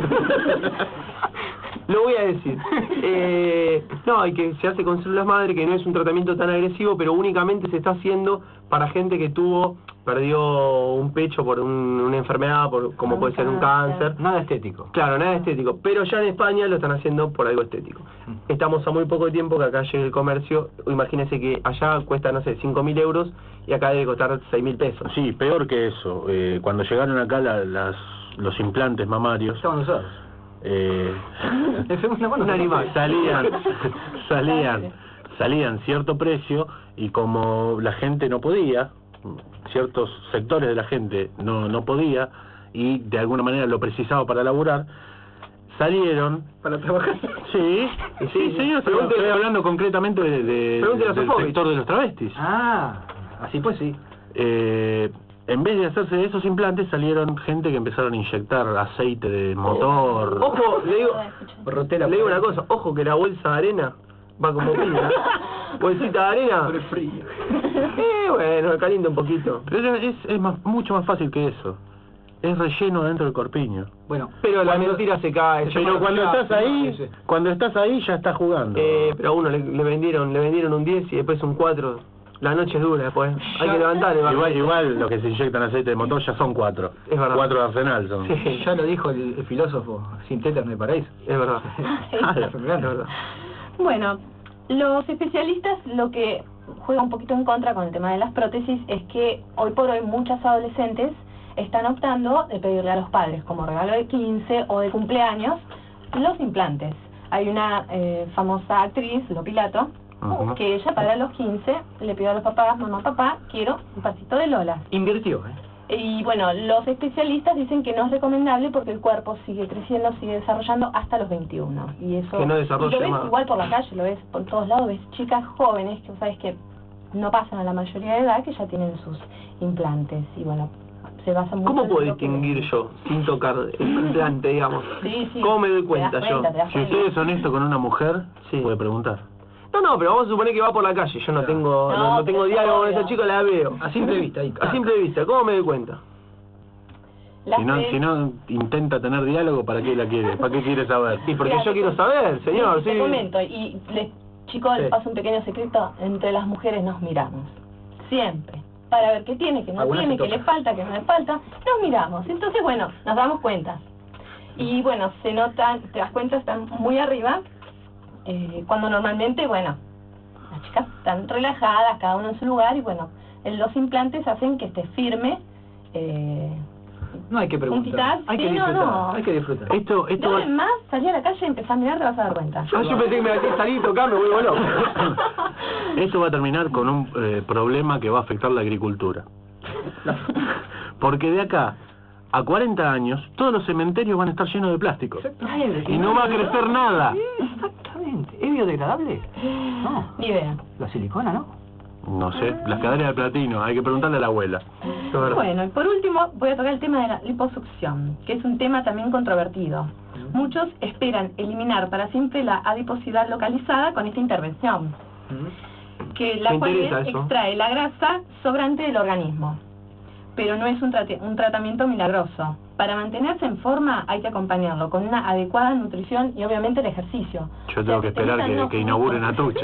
Lo voy a decir. No, y que se hace con células madre, que no es un tratamiento tan agresivo, pero únicamente se está haciendo para gente que perdió un pecho por una enfermedad, como puede ser un cáncer. Nada estético. Claro, nada estético, pero ya en España lo están haciendo por algo estético. Estamos a muy poco tiempo que acá llegue el comercio. Imagínense que allá cuesta, no sé, 5.000 euros y acá debe costar 6.000 pesos. Sí, peor que eso. Cuando llegaron acá los implantes mamarios, Estaban usados. Un animal. salían cierto precio, y como la gente no podía, ciertos sectores de la gente no podía, y de alguna manera lo precisaba para laburar, salieron Para trabajar. Sí, señor, estoy hablando concretamente Pregúntele a del Sofovich. sector de los travestis. Así pues sí. En vez de hacerse esos implantes, salieron gente que empezaron a inyectar aceite de motor. Ojo, le digo una cosa, ojo que la bolsa de arena va como pila. Bolsita de arena. Pero es frío. Bueno, calienta un poquito. Pero es mucho más fácil que eso. Es relleno dentro del corpiño. Bueno, Pero la mentira se cae. Pero cuando estás ahí, ya estás jugando. Pero a uno le vendieron un 10 y después un 4. La noche es dura después. Hay que levantar. Igual los que se inyectan aceite de motor ya son 4. Es verdad. 4 de arsenal son. Sí. ya lo dijo el filósofo Sintéter en el paraíso. Es verdad. Es verdad. Bueno, los especialistas lo que juega un poquito en contra con el tema de las prótesis es que hoy por hoy muchas adolescentes están optando de pedirle a los padres como regalo de 15 o de cumpleaños los implantes. Hay una famosa actriz, Lo Pilato, que ella para los 15 le pidió a los papás: mamá, papá, quiero un pasito de Lola. Invirtió, Y bueno, los especialistas dicen que no es recomendable porque el cuerpo sigue creciendo, sigue desarrollando hasta los 21. Y eso Que no desarrolle y lo ves más. igual por la calle, lo ves por todos lados, ves chicas jóvenes que sabes que no pasan a la mayoría de edad, que ya tienen sus implantes. Y bueno, se basa mucho ¿Cómo en puedo lo que- distinguir yo, sin tocar el implante, digamos? Sí, sí. ¿Cómo me doy Te cuenta das yo? te das Si cuenta. usted es honesto con una mujer, Sí. puede preguntar. No, pero vamos a suponer que va por la calle. Yo no tengo No, tengo pero diálogo con obvio. esa chica, la veo. A simple vista. Ahí, A simple vista, ¿cómo me doy cuenta? Las Si no, ves- si no intenta tener diálogo, ¿para qué la quiere? ¿Para qué quiere saber? Sí, porque Mira, yo quiero saber, señor. Sí, Sí. te comento, y chicos, Sí. les paso un pequeño secreto: entre las mujeres nos miramos, siempre, para ver qué tiene, qué no Algunas tiene, se qué le tocan. falta, qué no le falta, nos miramos, entonces bueno, nos damos cuenta, y bueno, se notan, te das cuenta, están muy arriba, cuando normalmente, bueno, las chicas están relajadas, cada uno en su lugar, y bueno, los implantes hacen que esté firme, No hay que preguntar. Quizás, Hay que sí, no, disfrutar. no. Hay que disfrutar. Esto de ahora en más, salí a la calle y empezá a mirar, te vas a dar cuenta. Yo pensé que me iba a salir y tocar, me vuelvo loco. Esto va a terminar con un problema que va a afectar la agricultura. Porque de acá a 40 años, todos los cementerios van a estar llenos de plástico. Exactamente. Y no va a crecer nada. Exactamente. ¿Es biodegradable? No. Ni idea. La silicona, ¿no? No sé, las caderas de platino, hay que preguntarle a la abuela. Bueno, y por último voy a tocar el tema de la liposucción, que es un tema también controvertido. Muchos esperan eliminar para siempre la adiposidad localizada con esta intervención, que la Me cual interesa eso. extrae la grasa sobrante del organismo. Pero no es un tratamiento milagroso. Para mantenerse en forma hay que acompañarlo con una adecuada nutrición y obviamente el ejercicio. Yo tengo que esperar que inauguren Atucha.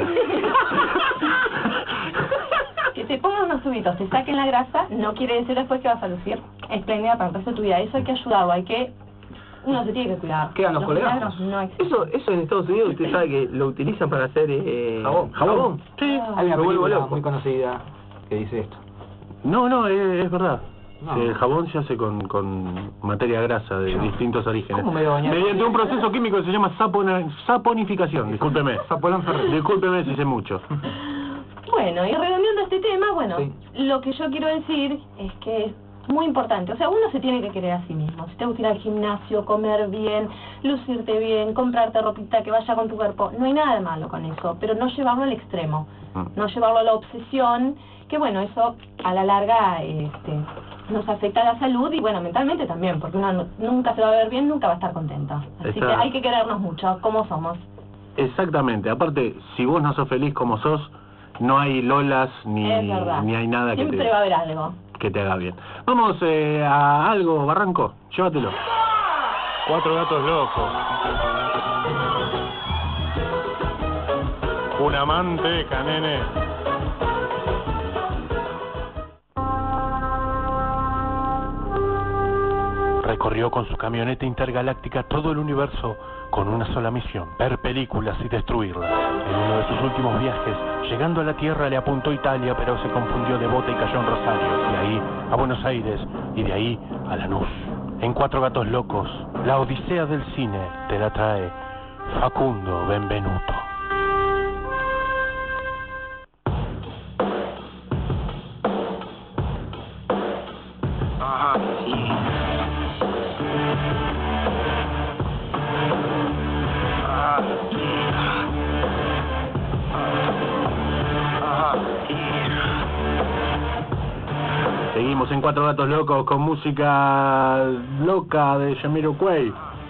Que te pongan unos tubitos, te saquen la grasa, no quiere decir después que vas a lucir espléndida para el resto de tu vida. Eso hay que ayudarlo, uno se tiene que cuidar. Quedan los colgajos. milagros no existen. Eso en Estados Unidos, usted sabe que lo utilizan para hacer Jabón. Sí. Hay una Me vuelvo película loco. muy conocida que dice esto. No, es verdad. No. Sí, el jabón se hace con materia grasa de distintos orígenes. ¿Cómo me voy a bañar? Mediante un proceso químico que se llama saponificación. Discúlpeme. Zapolón Ferrer. Discúlpeme si sé mucho. Bueno, y redondeando este tema, bueno, Sí. lo que yo quiero decir es que es muy importante. O sea, uno se tiene que querer a sí mismo. Si te gusta ir al gimnasio, comer bien, lucirte bien, comprarte ropita que vaya con tu cuerpo, no hay nada de malo con eso, pero no llevarlo al extremo. No llevarlo a la obsesión, que bueno, eso a la larga nos afecta a la salud y bueno, mentalmente también, porque uno nunca se va a ver bien, nunca va a estar contento. Así Está. que hay que querernos mucho, como somos. Exactamente. Aparte, si vos no sos feliz como sos, no hay lolas ni Es verdad. hay nada Siempre va a haber algo. que te haga bien. Vamos a algo, Barranco. Llévatelo. 4 gatos locos. Una manteca, nene. Recorrió con su camioneta intergaláctica todo el universo con una sola misión: ver películas y destruirlas. En uno de sus últimos viajes, llegando a la Tierra, le apuntó Italia, pero se confundió de bota y cayó en Rosario. De ahí a Buenos Aires y de ahí a Lanús. En 4 gatos locos, la odisea del cine te la trae Facundo Benvenuto. Ajá, sí. Ah, sí. Ajá, sí. Seguimos en 4 gatos locos con música loca de Jamiroquai.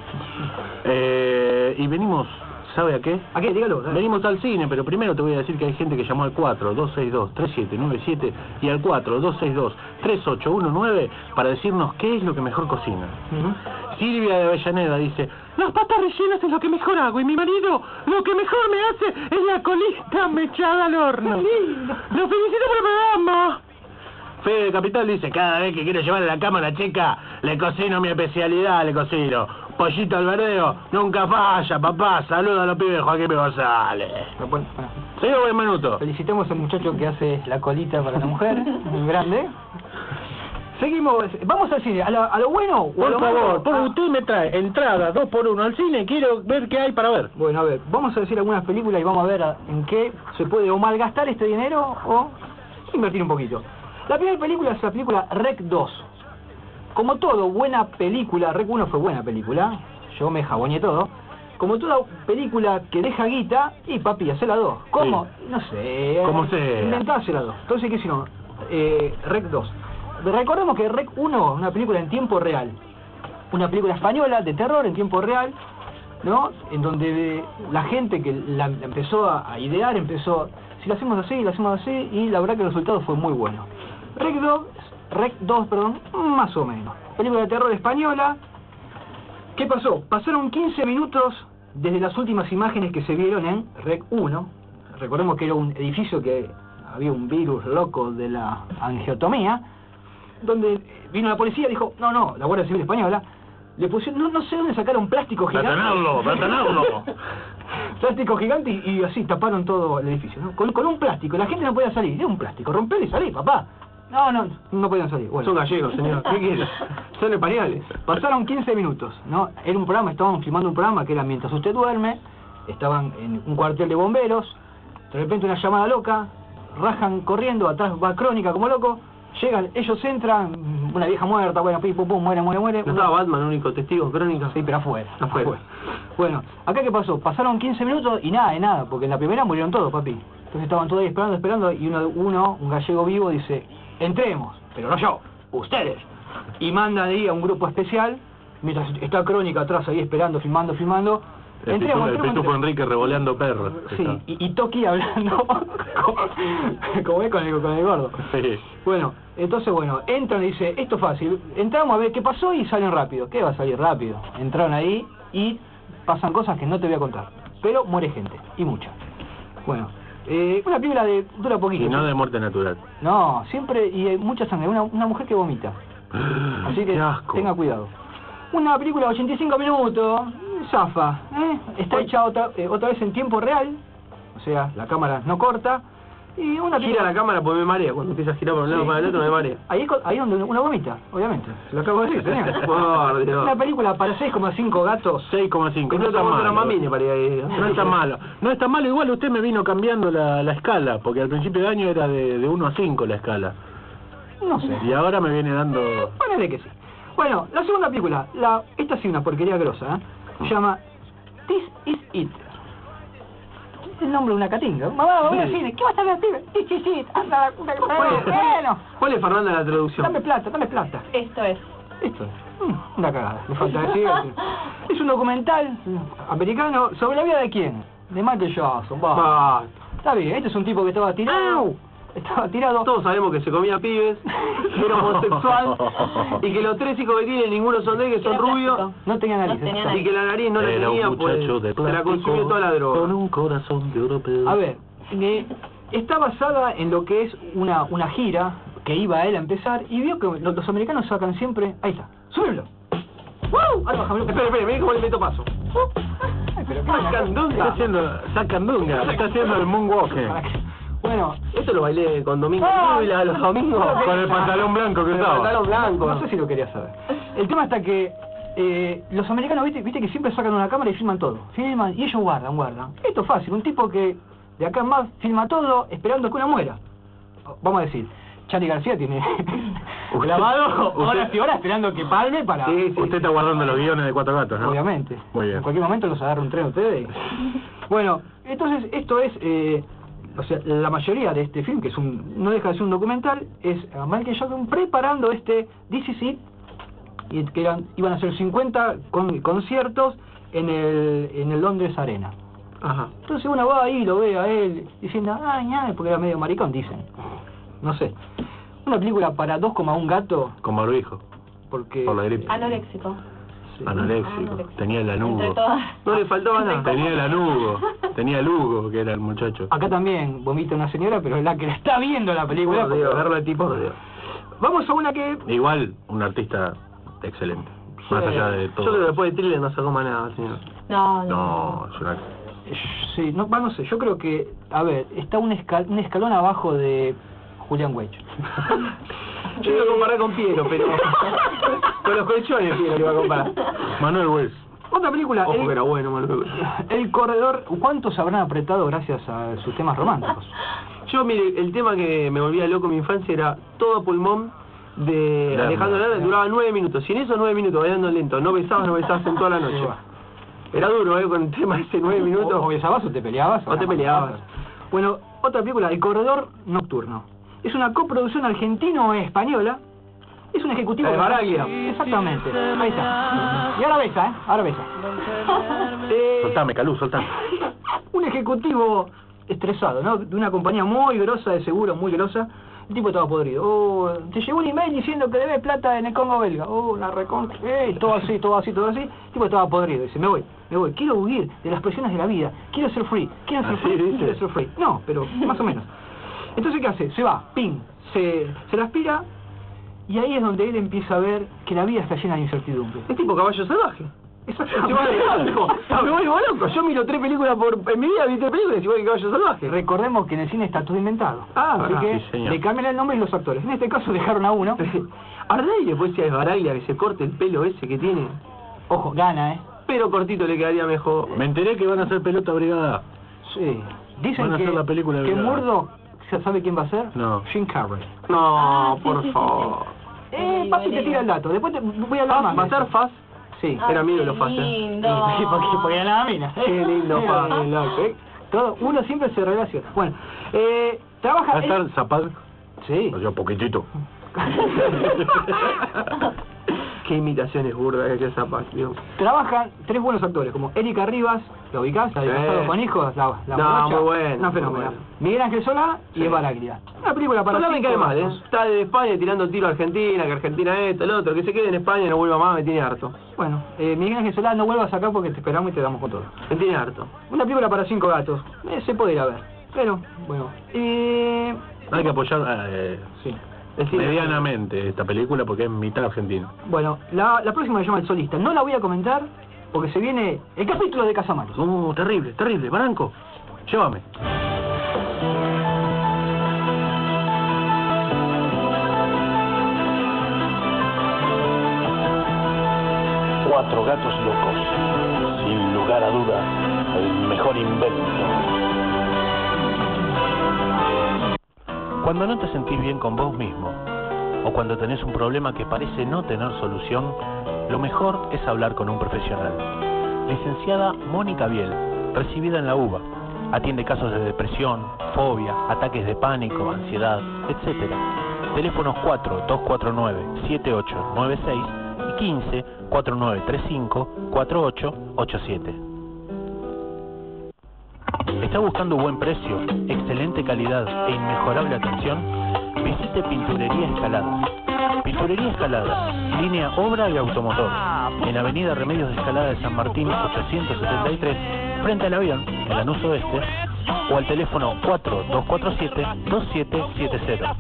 Y venimos, ¿sabe a qué? ¿A qué? Dígalo. dale. Venimos al cine, pero primero te voy a decir que hay gente que llamó al 4-262-3797 y al 4-262-3819 para decirnos qué es lo que mejor cocina. Ujú. Silvia de Avellaneda dice: las patas rellenas es lo que mejor hago y mi marido lo que mejor me hace es la colita mechada al horno. ¡Lo felicito por el programa! Fede de Capital dice: cada vez que quiero llevar a la cama a la chica, le cocino mi especialidad, le cocino. Pollito al verdeo, nunca falla, papá. Saluda a los pibes de Joaquín González. Bueno, Señor Benvenuto. felicitemos al muchacho que hace la colita para la mujer, muy grande. Seguimos, vamos al cine, a lo bueno o a Por lo favor, malo? usted me trae entrada 2x1 al cine, quiero ver qué hay para ver. Bueno, a ver, vamos a decir algunas películas y vamos a ver en qué se puede o malgastar este dinero o invertir un poquito. La primera película es la película Rec 2. Como todo, buena película, Rec 1 fue buena película, yo me jaboñé todo. Como toda película que deja guita, y papi, hace la 2. ¿Cómo? Sí. No sé. Como sea. Inventase la 2. Entonces, ¿qué hicieron? Rec 2. Recordemos que Rec 1 es una película en tiempo real. Una película española de terror en tiempo real, ¿no? En donde la gente que la empezó a idear, empezó, si la hacemos así, y la verdad que el resultado fue muy bueno. Rec 2, más o menos. Película de terror española. ¿Qué pasó? Pasaron 15 minutos desde las últimas imágenes que se vieron en Rec 1. Recordemos que era un edificio que había un virus loco de la angiotomía, donde vino la policía y dijo, no, la Guardia Civil Española, le pusieron, no sé dónde sacaron plástico gigante. ¡Platanarlo! Plástico gigante y así taparon todo el edificio, ¿no? Con un plástico, la gente no podía salir, era un plástico, rompelo y salí, papá. No podían salir. Bueno. Son gallegos, señor. ¿Qué quiere? Son españoles. Pasaron 15 minutos, ¿no? Era un programa, estaban filmando un programa que era Mientras usted duerme, estaban en un cuartel de bomberos, de repente una llamada loca, rajan corriendo, atrás va Crónica como loco, llegan, ellos entran, una vieja muerta, bueno, pum, pum, muere. ¿No estaba Batman, único testigo, Crónica? Sí, pero afuera. Afuera. Bueno, acá qué pasó, pasaron 15 minutos y nada, porque en la primera murieron todos, papi. Entonces estaban todos ahí esperando, y un gallego vivo dice, entremos, pero no yo, ustedes. Y manda ahí a un grupo especial, mientras está Crónica atrás ahí esperando, filmando. El pitufo Enrique revoleando perros. Sí, y Toki hablando como es con el gordo. Sí. Bueno, entonces entran y dice, esto es fácil, entramos a ver qué pasó y salen rápido. ¿Qué va a salir rápido? Entraron ahí y pasan cosas que no te voy a contar, pero muere gente, y mucha. Bueno, una película dura poquito. Y no de muerte natural. No, siempre, y hay mucha sangre, una mujer que vomita. Así que Qué asco. tenga cuidado. Una película de 85 minutos, zafa, está hecha otra vez en tiempo real, o sea, la cámara no corta, Y una Gira la cámara porque me marea. Cuando empieza a girar por un lado para el otro me marea. Ahí donde uno vomita, obviamente. Lo acabo de decir, señor. Por Dios. Una película para 6,5 gatos. 6,5. No está malo. Mamini para ir ahí. No está malo. No está malo. Igual usted me vino cambiando la escala, porque al principio de año era de 1 a 5 la escala. No sé. Y ahora me viene dando... Ponele que sí. Bueno, la segunda película, esta sí una porquería grosa, se llama This Is It. Es el nombre de una catinga. Mamá, voy al cine. ¿Qué vas a ver, pibe? This Is It. Anda, bueno. ¿Cuál es, Fernanda, la traducción? Dame plata, dame plata. Esto es. Esto es. Una cagada, me falta decir. Es un documental americano sobre la vida de quién. De Michael Jackson. Va. Está bien, este es un tipo que estaba tirado. Estaba tirado. Todos sabemos que se comía pibes, que era homosexual, y que los 3 hijos que tiene, ninguno son de él, que son rubios, No tenía nariz. No tenía nariz. y que la nariz no la Era un tenía, pues muchacho de se la consumió plástico toda la con droga. un corazón de europeo. A ver, está basada en lo que es una gira que iba él a empezar y vio que los americanos sacan siempre... Ahí está, súbelo. ¡Wow! Ahora bajame. Espera, mira cómo le meto paso. Ay, pero qué Está Sacandunga. haciendo... Sacandunga. Está haciendo el moonwalk. Bueno, Esto lo bailé con Domingo Ávila los domingos. Con el pantalón blanco que Con el usaba. pantalón blanco. no sé si lo quería saber. El tema está que los americanos, viste que siempre sacan una cámara y filman todo. Filman y ellos guardan. Esto es fácil, un tipo que de acá en más filma todo esperando que una muera. Vamos a decir, Charly García tiene grabado horas y horas esperando que palme para... Sí, sí. Usted está guardando los guiones de Cuatro Gatos, ¿no? Obviamente. Muy bien. En cualquier momento los agarra un tren ustedes. Bueno, entonces esto es... o sea, la mayoría de este film, que es no deja de ser un documental, es a Michael Jackson preparando este This Is It, y que iban a ser 50 conciertos en el Londres Arena. Ajá. Entonces uno va ahí y lo ve a él diciendo, ay, porque era medio maricón, dicen. No sé. Una película para 2,1 gatos, Con barbijo. porque... Por la gripe. Anoréxico. Sí. Anoréxico. Tenía el Entre anugo. todas. No le faltaba nada. Tenía el anugo. Tenía el Hugo, que era el muchacho. Acá también vomita una señora, pero es la que la está viendo la película. Por Dios, verlo de tipo, por Dios. Vamos a una que... Igual, un artista excelente. Más allá de Yo todo. creo que después de Thriller no sacó más nada, señor. No. No, es una... Sí, no sé, yo creo que, a ver, está un escalón abajo de Julián Weich. Yo lo comparé con Piero, pero... con los colchones Piero lo iba a comparar. Manuel Wells. Otra película, Ojo que era bueno, Manuel. El Corredor. ¿Cuántos habrán apretado gracias a sus temas románticos? Yo, mire, el tema que me volvía loco en mi infancia era Todo Pulmón de Claro, Alejandro Lara, duraba 9 minutos. Si en esos 9 minutos bailando lento no besabas en toda la noche. Era duro, con el tema ese 9 minutos. O besabas o te peleabas. O te peleabas. Bueno, otra película, El Corredor Nocturno. Es una coproducción argentino-española. Es un ejecutivo... La de Baraglia. Sí, exactamente. Ahí está. Y ahora besa, Ahora besa. Soltame, Calú, soltame. Un ejecutivo estresado, ¿no? De una compañía muy grosa de seguro, muy grosa. El tipo estaba podrido. Te llegó un email diciendo que debes plata en el Congo belga. La recontra. Todo así. El tipo estaba podrido. Dice, me voy. Quiero huir de las presiones de la vida. Quiero ser free. Quiero ser free. No, pero más o menos. Entonces, ¿qué hace? Se va, ping. Se la aspira. Y ahí es donde él empieza a ver que la vida está llena de incertidumbre. Es tipo Caballo Salvaje. Exactamente. Me vuelvo loco. Yo miro 3 películas en mi vida, vi 3 películas igual que Caballo Salvaje. Recordemos que en el cine está todo inventado. Así que sí, señor. le cambian el nombre y los actores. En este caso dejaron a uno. Ardey después si es Baraglia que se corte el pelo ese que tiene. Ojo, gana, Pero cortito le quedaría mejor. Me enteré que van a hacer Pelota Brigada. Sí. Dicen Van a que, hacer la película de que verdad. Murdoch, ¿sabe quién va a ser? No. Jim Carrey. No, por favor. Papi te tira el dato. Después voy a hablar más. ¿Va a ser Faz? Sí. Era amigo de los Faz. Lindo. Sí, porque era la mina. Qué lindo, pa. Qué loco, Todo, uno siempre se relaciona. Bueno, trabaja... ¿Va a estar Zapag? Sí. O sea, poquitito. Qué imitaciones burdas que hace Zapag, Dios. Trabajan 3 buenos actores, como Erika Rivas, ¿la ubicás? La de Casado con Hijos, la No, morocha. muy bueno, Una fenómena. muy bueno. Miguel Ángel Solá y Eva Baraglia. Una película para Solá me 5 cae mal, gatos. Está de España tirando tiro a Argentina, que Argentina esto, el otro, que se quede en España y no vuelva más, me tiene harto. Bueno, Miguel Ángel Solá, no vuelvas acá porque te esperamos y te damos con todo. Me tiene harto. Una película para 5 gatos. Se puede ir a ver. Pero, bueno. Hay que apoyar Sí. medianamente esta película porque es mitad argentino. Bueno, la próxima se llama El Solista. No la voy a comentar porque se viene el capítulo de Casamalos. Terrible, Baranco. Llévame. 4 gatos locos. Sin lugar a duda, el mejor invento. Cuando no te sentís bien con vos mismo, o cuando tenés un problema que parece no tener solución, lo mejor es hablar con un profesional. Licenciada Mónica Biel, recibida en la UBA, atiende casos de depresión, fobia, ataques de pánico, ansiedad, etc. Teléfonos 4-249-7896 y 15-4935-4887. ¿Está buscando buen precio, excelente calidad e inmejorable atención? Visite Pinturería Escaladas. Pinturería Escaladas, línea Obra de Automotor, en Avenida Remedios de Escalada de San Martín 873, frente al avión, en Lanús Oeste, o al teléfono 4247-2770.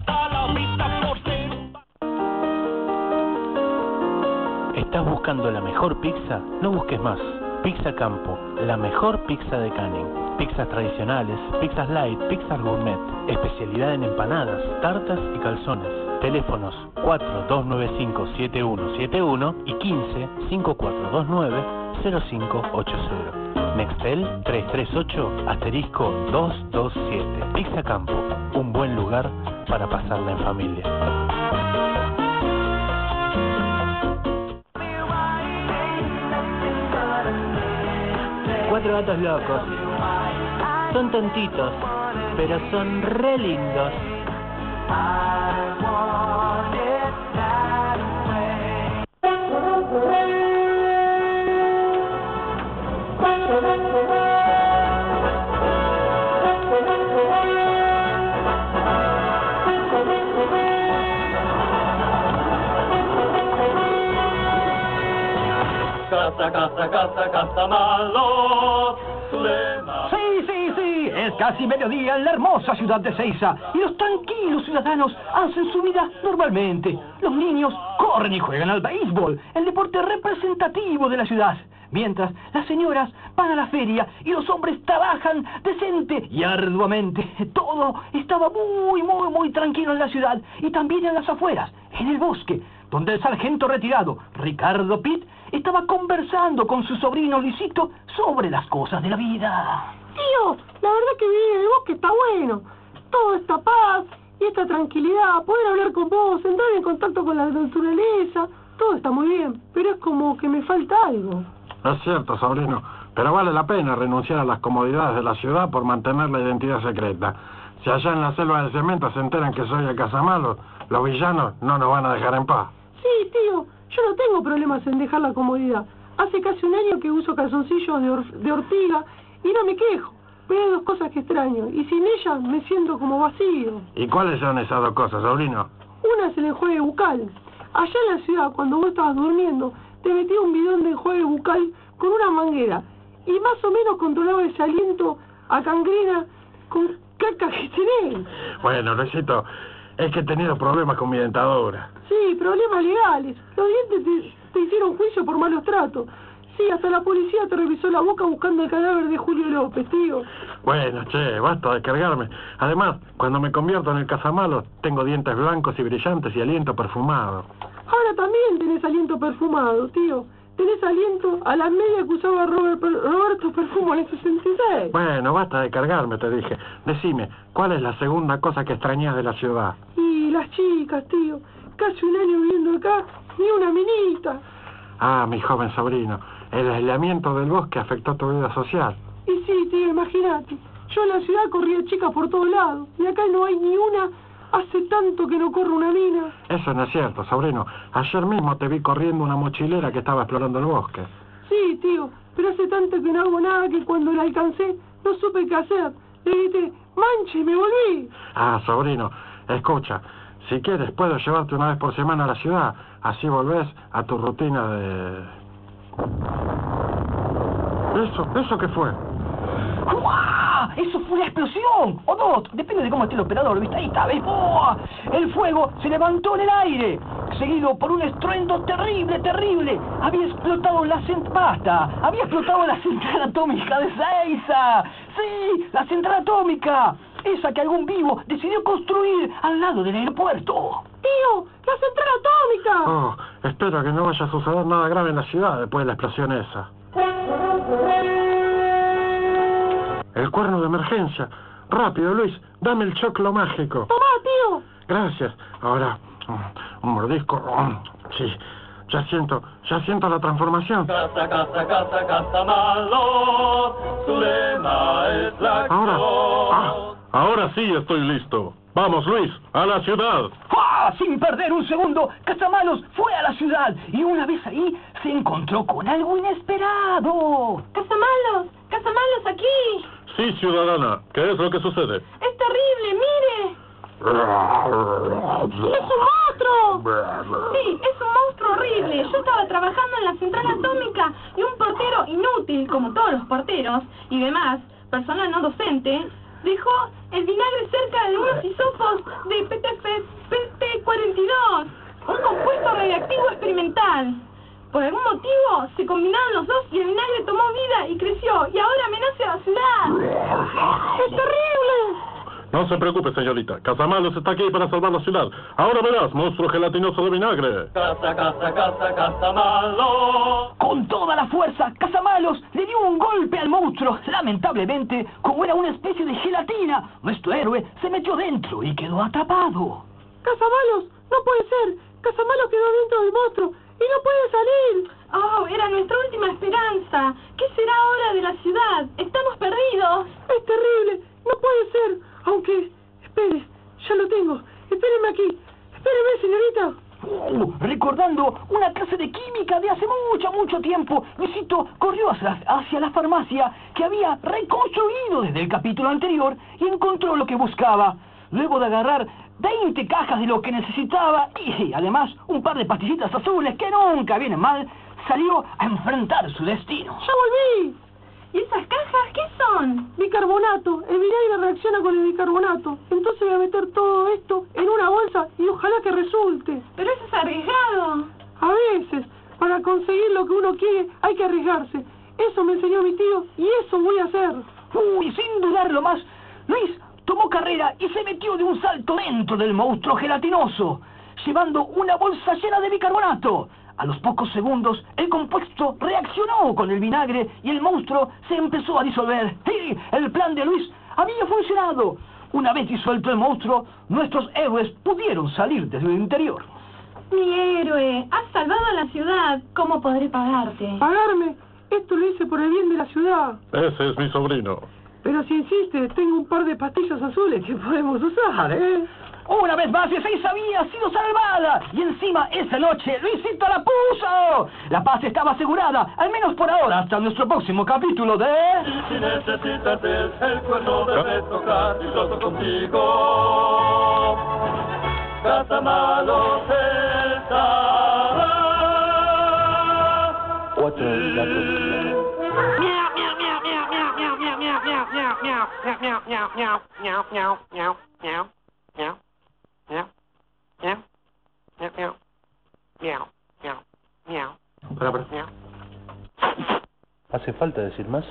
¿Estás buscando la mejor pizza? No busques más. Pizza Campo, la mejor pizza de Canning. Pizzas tradicionales, pizzas light, pizzas gourmet, especialidad en empanadas, tartas y calzones. Teléfonos 4295-7171 y 15-5429-0580. Nextel 338-227. Pizza Campo, un buen lugar para pasarla en familia. Cuatro gatos locos. Son tontitos, pero son re lindos. Casa malo. Sí, es casi mediodía en la hermosa ciudad de Seiza y los tranquilos ciudadanos hacen su vida normalmente. Los niños corren y juegan al béisbol, el deporte representativo de la ciudad, mientras las señoras van a la feria y los hombres trabajan decente y arduamente. Todo estaba muy tranquilo en la ciudad y también en las afueras, en el bosque, donde el sargento retirado, Ricardo Pitt, estaba conversando con su sobrino Luisito sobre las cosas de la vida. Tío, la verdad que vivir en el bosque está bueno. Toda esta paz y esta tranquilidad, poder hablar con vos, entrar en contacto con la naturaleza, todo está muy bien, pero es como que me falta algo. Es cierto, sobrino, pero vale la pena renunciar a las comodidades de la ciudad por mantener la identidad secreta. Si allá en la selva del cemento se enteran que soy el Cazamalo, los villanos no nos van a dejar en paz. Sí, tío, yo no tengo problemas en dejar la comodidad. Hace casi un año que uso calzoncillos de ortiga y no me quejo. Pero hay dos cosas que extraño, y sin ellas me siento como vacío. ¿Y cuáles son esas dos cosas, sobrino? Una es el enjuague bucal. Allá en la ciudad, cuando vos estabas durmiendo, te metía un bidón de enjuague bucal con una manguera, y más o menos controlaba ese aliento a cangrena con caca que tenés. Bueno, Luisito, es que he tenido problemas con mi dentadura. Sí, problemas legales. Los dientes te hicieron juicio por malos tratos. Sí, hasta la policía te revisó la boca buscando el cadáver de Julio López, tío. Bueno, che, basta de cargarme. Además, cuando me convierto en el Cazamalo, tengo dientes blancos y brillantes y aliento perfumado. Ahora también tenés aliento perfumado, tío. Tenés aliento a la media que usaba Roberto Perfumo en el 66. Bueno, basta de cargarme, te dije. Decime, ¿cuál es la segunda cosa que extrañas de la ciudad? Y las chicas, tío. Casi un año viviendo acá, ni una minita. Ah, mi joven sobrino, el aislamiento del bosque afectó tu vida social. Y sí, tío, imagínate. Yo en la ciudad corría chicas por todos lados, y acá no hay ni una. Hace tanto que no corro una mina. Eso no es cierto, sobrino. Ayer mismo te vi corriendo una mochilera que estaba explorando el bosque. Sí, tío, pero hace tanto que no hago nada que cuando la alcancé no supe qué hacer. Le grité, manche, y me volví. Ah, sobrino, escucha, si quieres puedo llevarte una vez por semana a la ciudad. Así volvés a tu rutina de... ¿Eso qué fue? ¡Uah! ¡Eso fue una explosión! O dos, depende de cómo esté el operador, ¿viste? Ahí está, ¿ves? ¡Uah! El fuego se levantó en el aire, seguido por un estruendo terrible. Había explotado la central atómica de Seiza. ¡Sí! ¡La central atómica! Esa que algún vivo decidió construir al lado del aeropuerto. tío! ¡La central atómica! Oh, espero que no vaya a suceder nada grave en la ciudad después de la explosión esa. El cuerno de emergencia. Rápido, Luis, dame el choclo mágico. ¡Tomá, tío! Gracias. Ahora, un mordisco. Sí, ya siento la transformación. Casa, casa, casa, casa malo, su lema es la Ahora sí estoy listo. Vamos, Luis, a la ciudad. ¡Ah! Sin perder un segundo, Cazamalos fue a la ciudad y una vez ahí se encontró con algo inesperado. ¡Cazamalos! ¡Cazamalos aquí! Sí, ciudadana, ¿qué es lo que sucede? ¡Es terrible! ¡Mire! ¡Es un monstruo! Sí, es un monstruo horrible. Yo estaba trabajando en la central atómica y un portero inútil, como todos los porteros, y demás, personal no docente, dejó el vinagre cerca de unos hisopos de PT42, un compuesto radiactivo experimental. Por algún motivo se combinaron los dos y el vinagre tomó vida y creció, y ahora amenaza a la ciudad. ¡Es terrible! No se preocupe, señorita. Cazamalos está aquí para salvar la ciudad. Ahora verás, monstruo gelatinoso de vinagre. Casa, casa, casa, casa malo. Con toda la fuerza, Cazamalos le dio un golpe al monstruo. Lamentablemente, como era una especie de gelatina, nuestro héroe se metió dentro y quedó atrapado. ¡Cazamalos! ¡No puede ser! ¡Cazamalos quedó dentro del monstruo y no puede salir! Oh, era nuestra última esperanza. ¿Qué será ahora de la ciudad? Estamos perdidos. ¡Es terrible! ¡No puede ser! Aunque... Espere, ya lo tengo. Espéreme aquí. Espéreme, señorita. Recordando una clase de química de hace mucho tiempo, Luisito corrió hacia la farmacia que había reconstruido desde el capítulo anterior y encontró lo que buscaba. Luego de agarrar 20 cajas de lo que necesitaba y además un par de pastillitas azules que nunca vienen mal, salió a enfrentar su destino. ¡Ya volví! ¿Y esas cajas qué son? Bicarbonato. El vinagre reacciona con el bicarbonato. Entonces voy a meter todo esto en una bolsa y ojalá que resulte. Pero eso es arriesgado. A veces, para conseguir lo que uno quiere, hay que arriesgarse. Eso me enseñó mi tío y eso voy a hacer. Y sin dudarlo más, Luis tomó carrera y se metió de un salto dentro del monstruo gelatinoso, llevando una bolsa llena de bicarbonato. A los pocos segundos, el compuesto reaccionó con el vinagre y el monstruo se empezó a disolver. ¡Sí! El plan de Luis había funcionado. Una vez disuelto el monstruo, nuestros héroes pudieron salir desde el interior. Mi héroe, has salvado a la ciudad. ¿Cómo podré pagarte? ¿Pagarme? Esto lo hice por el bien de la ciudad. Ese es mi sobrino. Pero si insiste, tengo un par de pastillas azules que podemos usar, ¿eh? Una vez más, Ezeiza había sido salvada. Y encima, esa noche, Luisito la puso. La paz estaba asegurada, al menos por ahora, hasta nuestro próximo capítulo de... Y si necesitas el cuerno debes tocar y lo toco contigo. Cazamalos estará. 4 gatos. Para. ¿Hace falta decir más?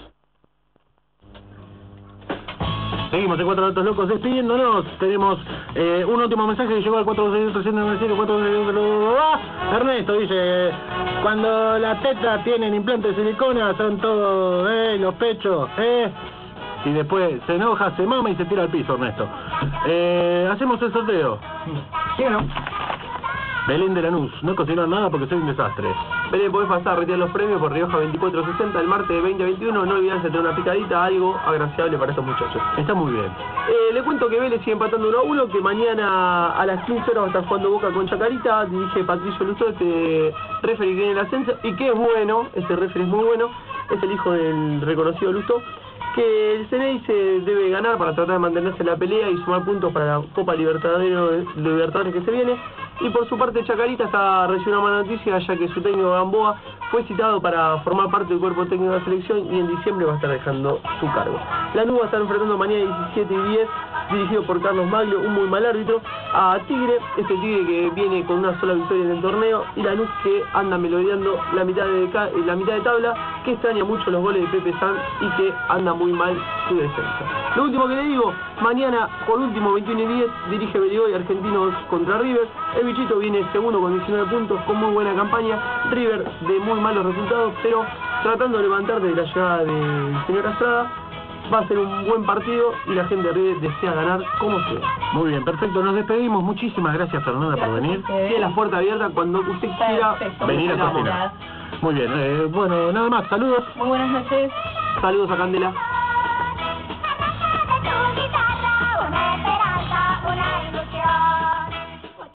Seguimos de 4 Gatos Locos despidiéndonos. Tenemos un último mensaje que llegó al 462-397-462. Ernesto dice: cuando la teta tienen implantes de silicona son todos los pechos, y después se enoja, se mama y se tira al piso, Ernesto. Hacemos el sorteo. ¿Sí o no? Belén de Lanús, no cocinaron nada porque soy un desastre. Belén, podés pasar a retirar los premios por Rioja 2460 el martes de 20 a 21. No olvides de tener una picadita, algo agraciable para estos muchachos. Está muy bien. Le cuento que Vélez sigue empatando 1-1, que mañana a las 15 horas va a estar jugando Boca con Chacarita. Dirige Patricio Lustó, este referee que tiene el ascenso y que es bueno, este referee es muy bueno, es el hijo del reconocido Lustó, que el CNI se debe ganar para tratar de mantenerse en la pelea y sumar puntos para la Copa Libertadores que se viene. Y por su parte Chacarita está recibiendo una mala noticia, ya que su técnico Gamboa fue citado para formar parte del cuerpo técnico de la selección y en diciembre va a estar dejando su cargo. Lanús va a estar enfrentando mañana 17 y 10 dirigido por Carlos Maglio, un muy mal árbitro. A Tigre, este Tigre que viene con una sola victoria en el torneo, y Lanús que anda melodeando la mitad de tabla, que extraña mucho los goles de Pepe Sanz y que anda muy mal su defensa. Lo último que le digo, mañana por último 21:10 dirige Berigoy Argentinos contra River. El bichito viene segundo con 19 puntos, con muy buena campaña. River de muy malos resultados, pero tratando de levantar desde la llegada del señor Estrada. Va a ser un buen partido y la gente de River desea ganar como sea. Muy bien, perfecto, nos despedimos. Muchísimas gracias, Fernanda, por venir. Tiene la puerta abierta cuando usted quiera venir a cocinar. Muy bien, bueno, nada más, saludos. Muy buenas noches. Saludos a Candela.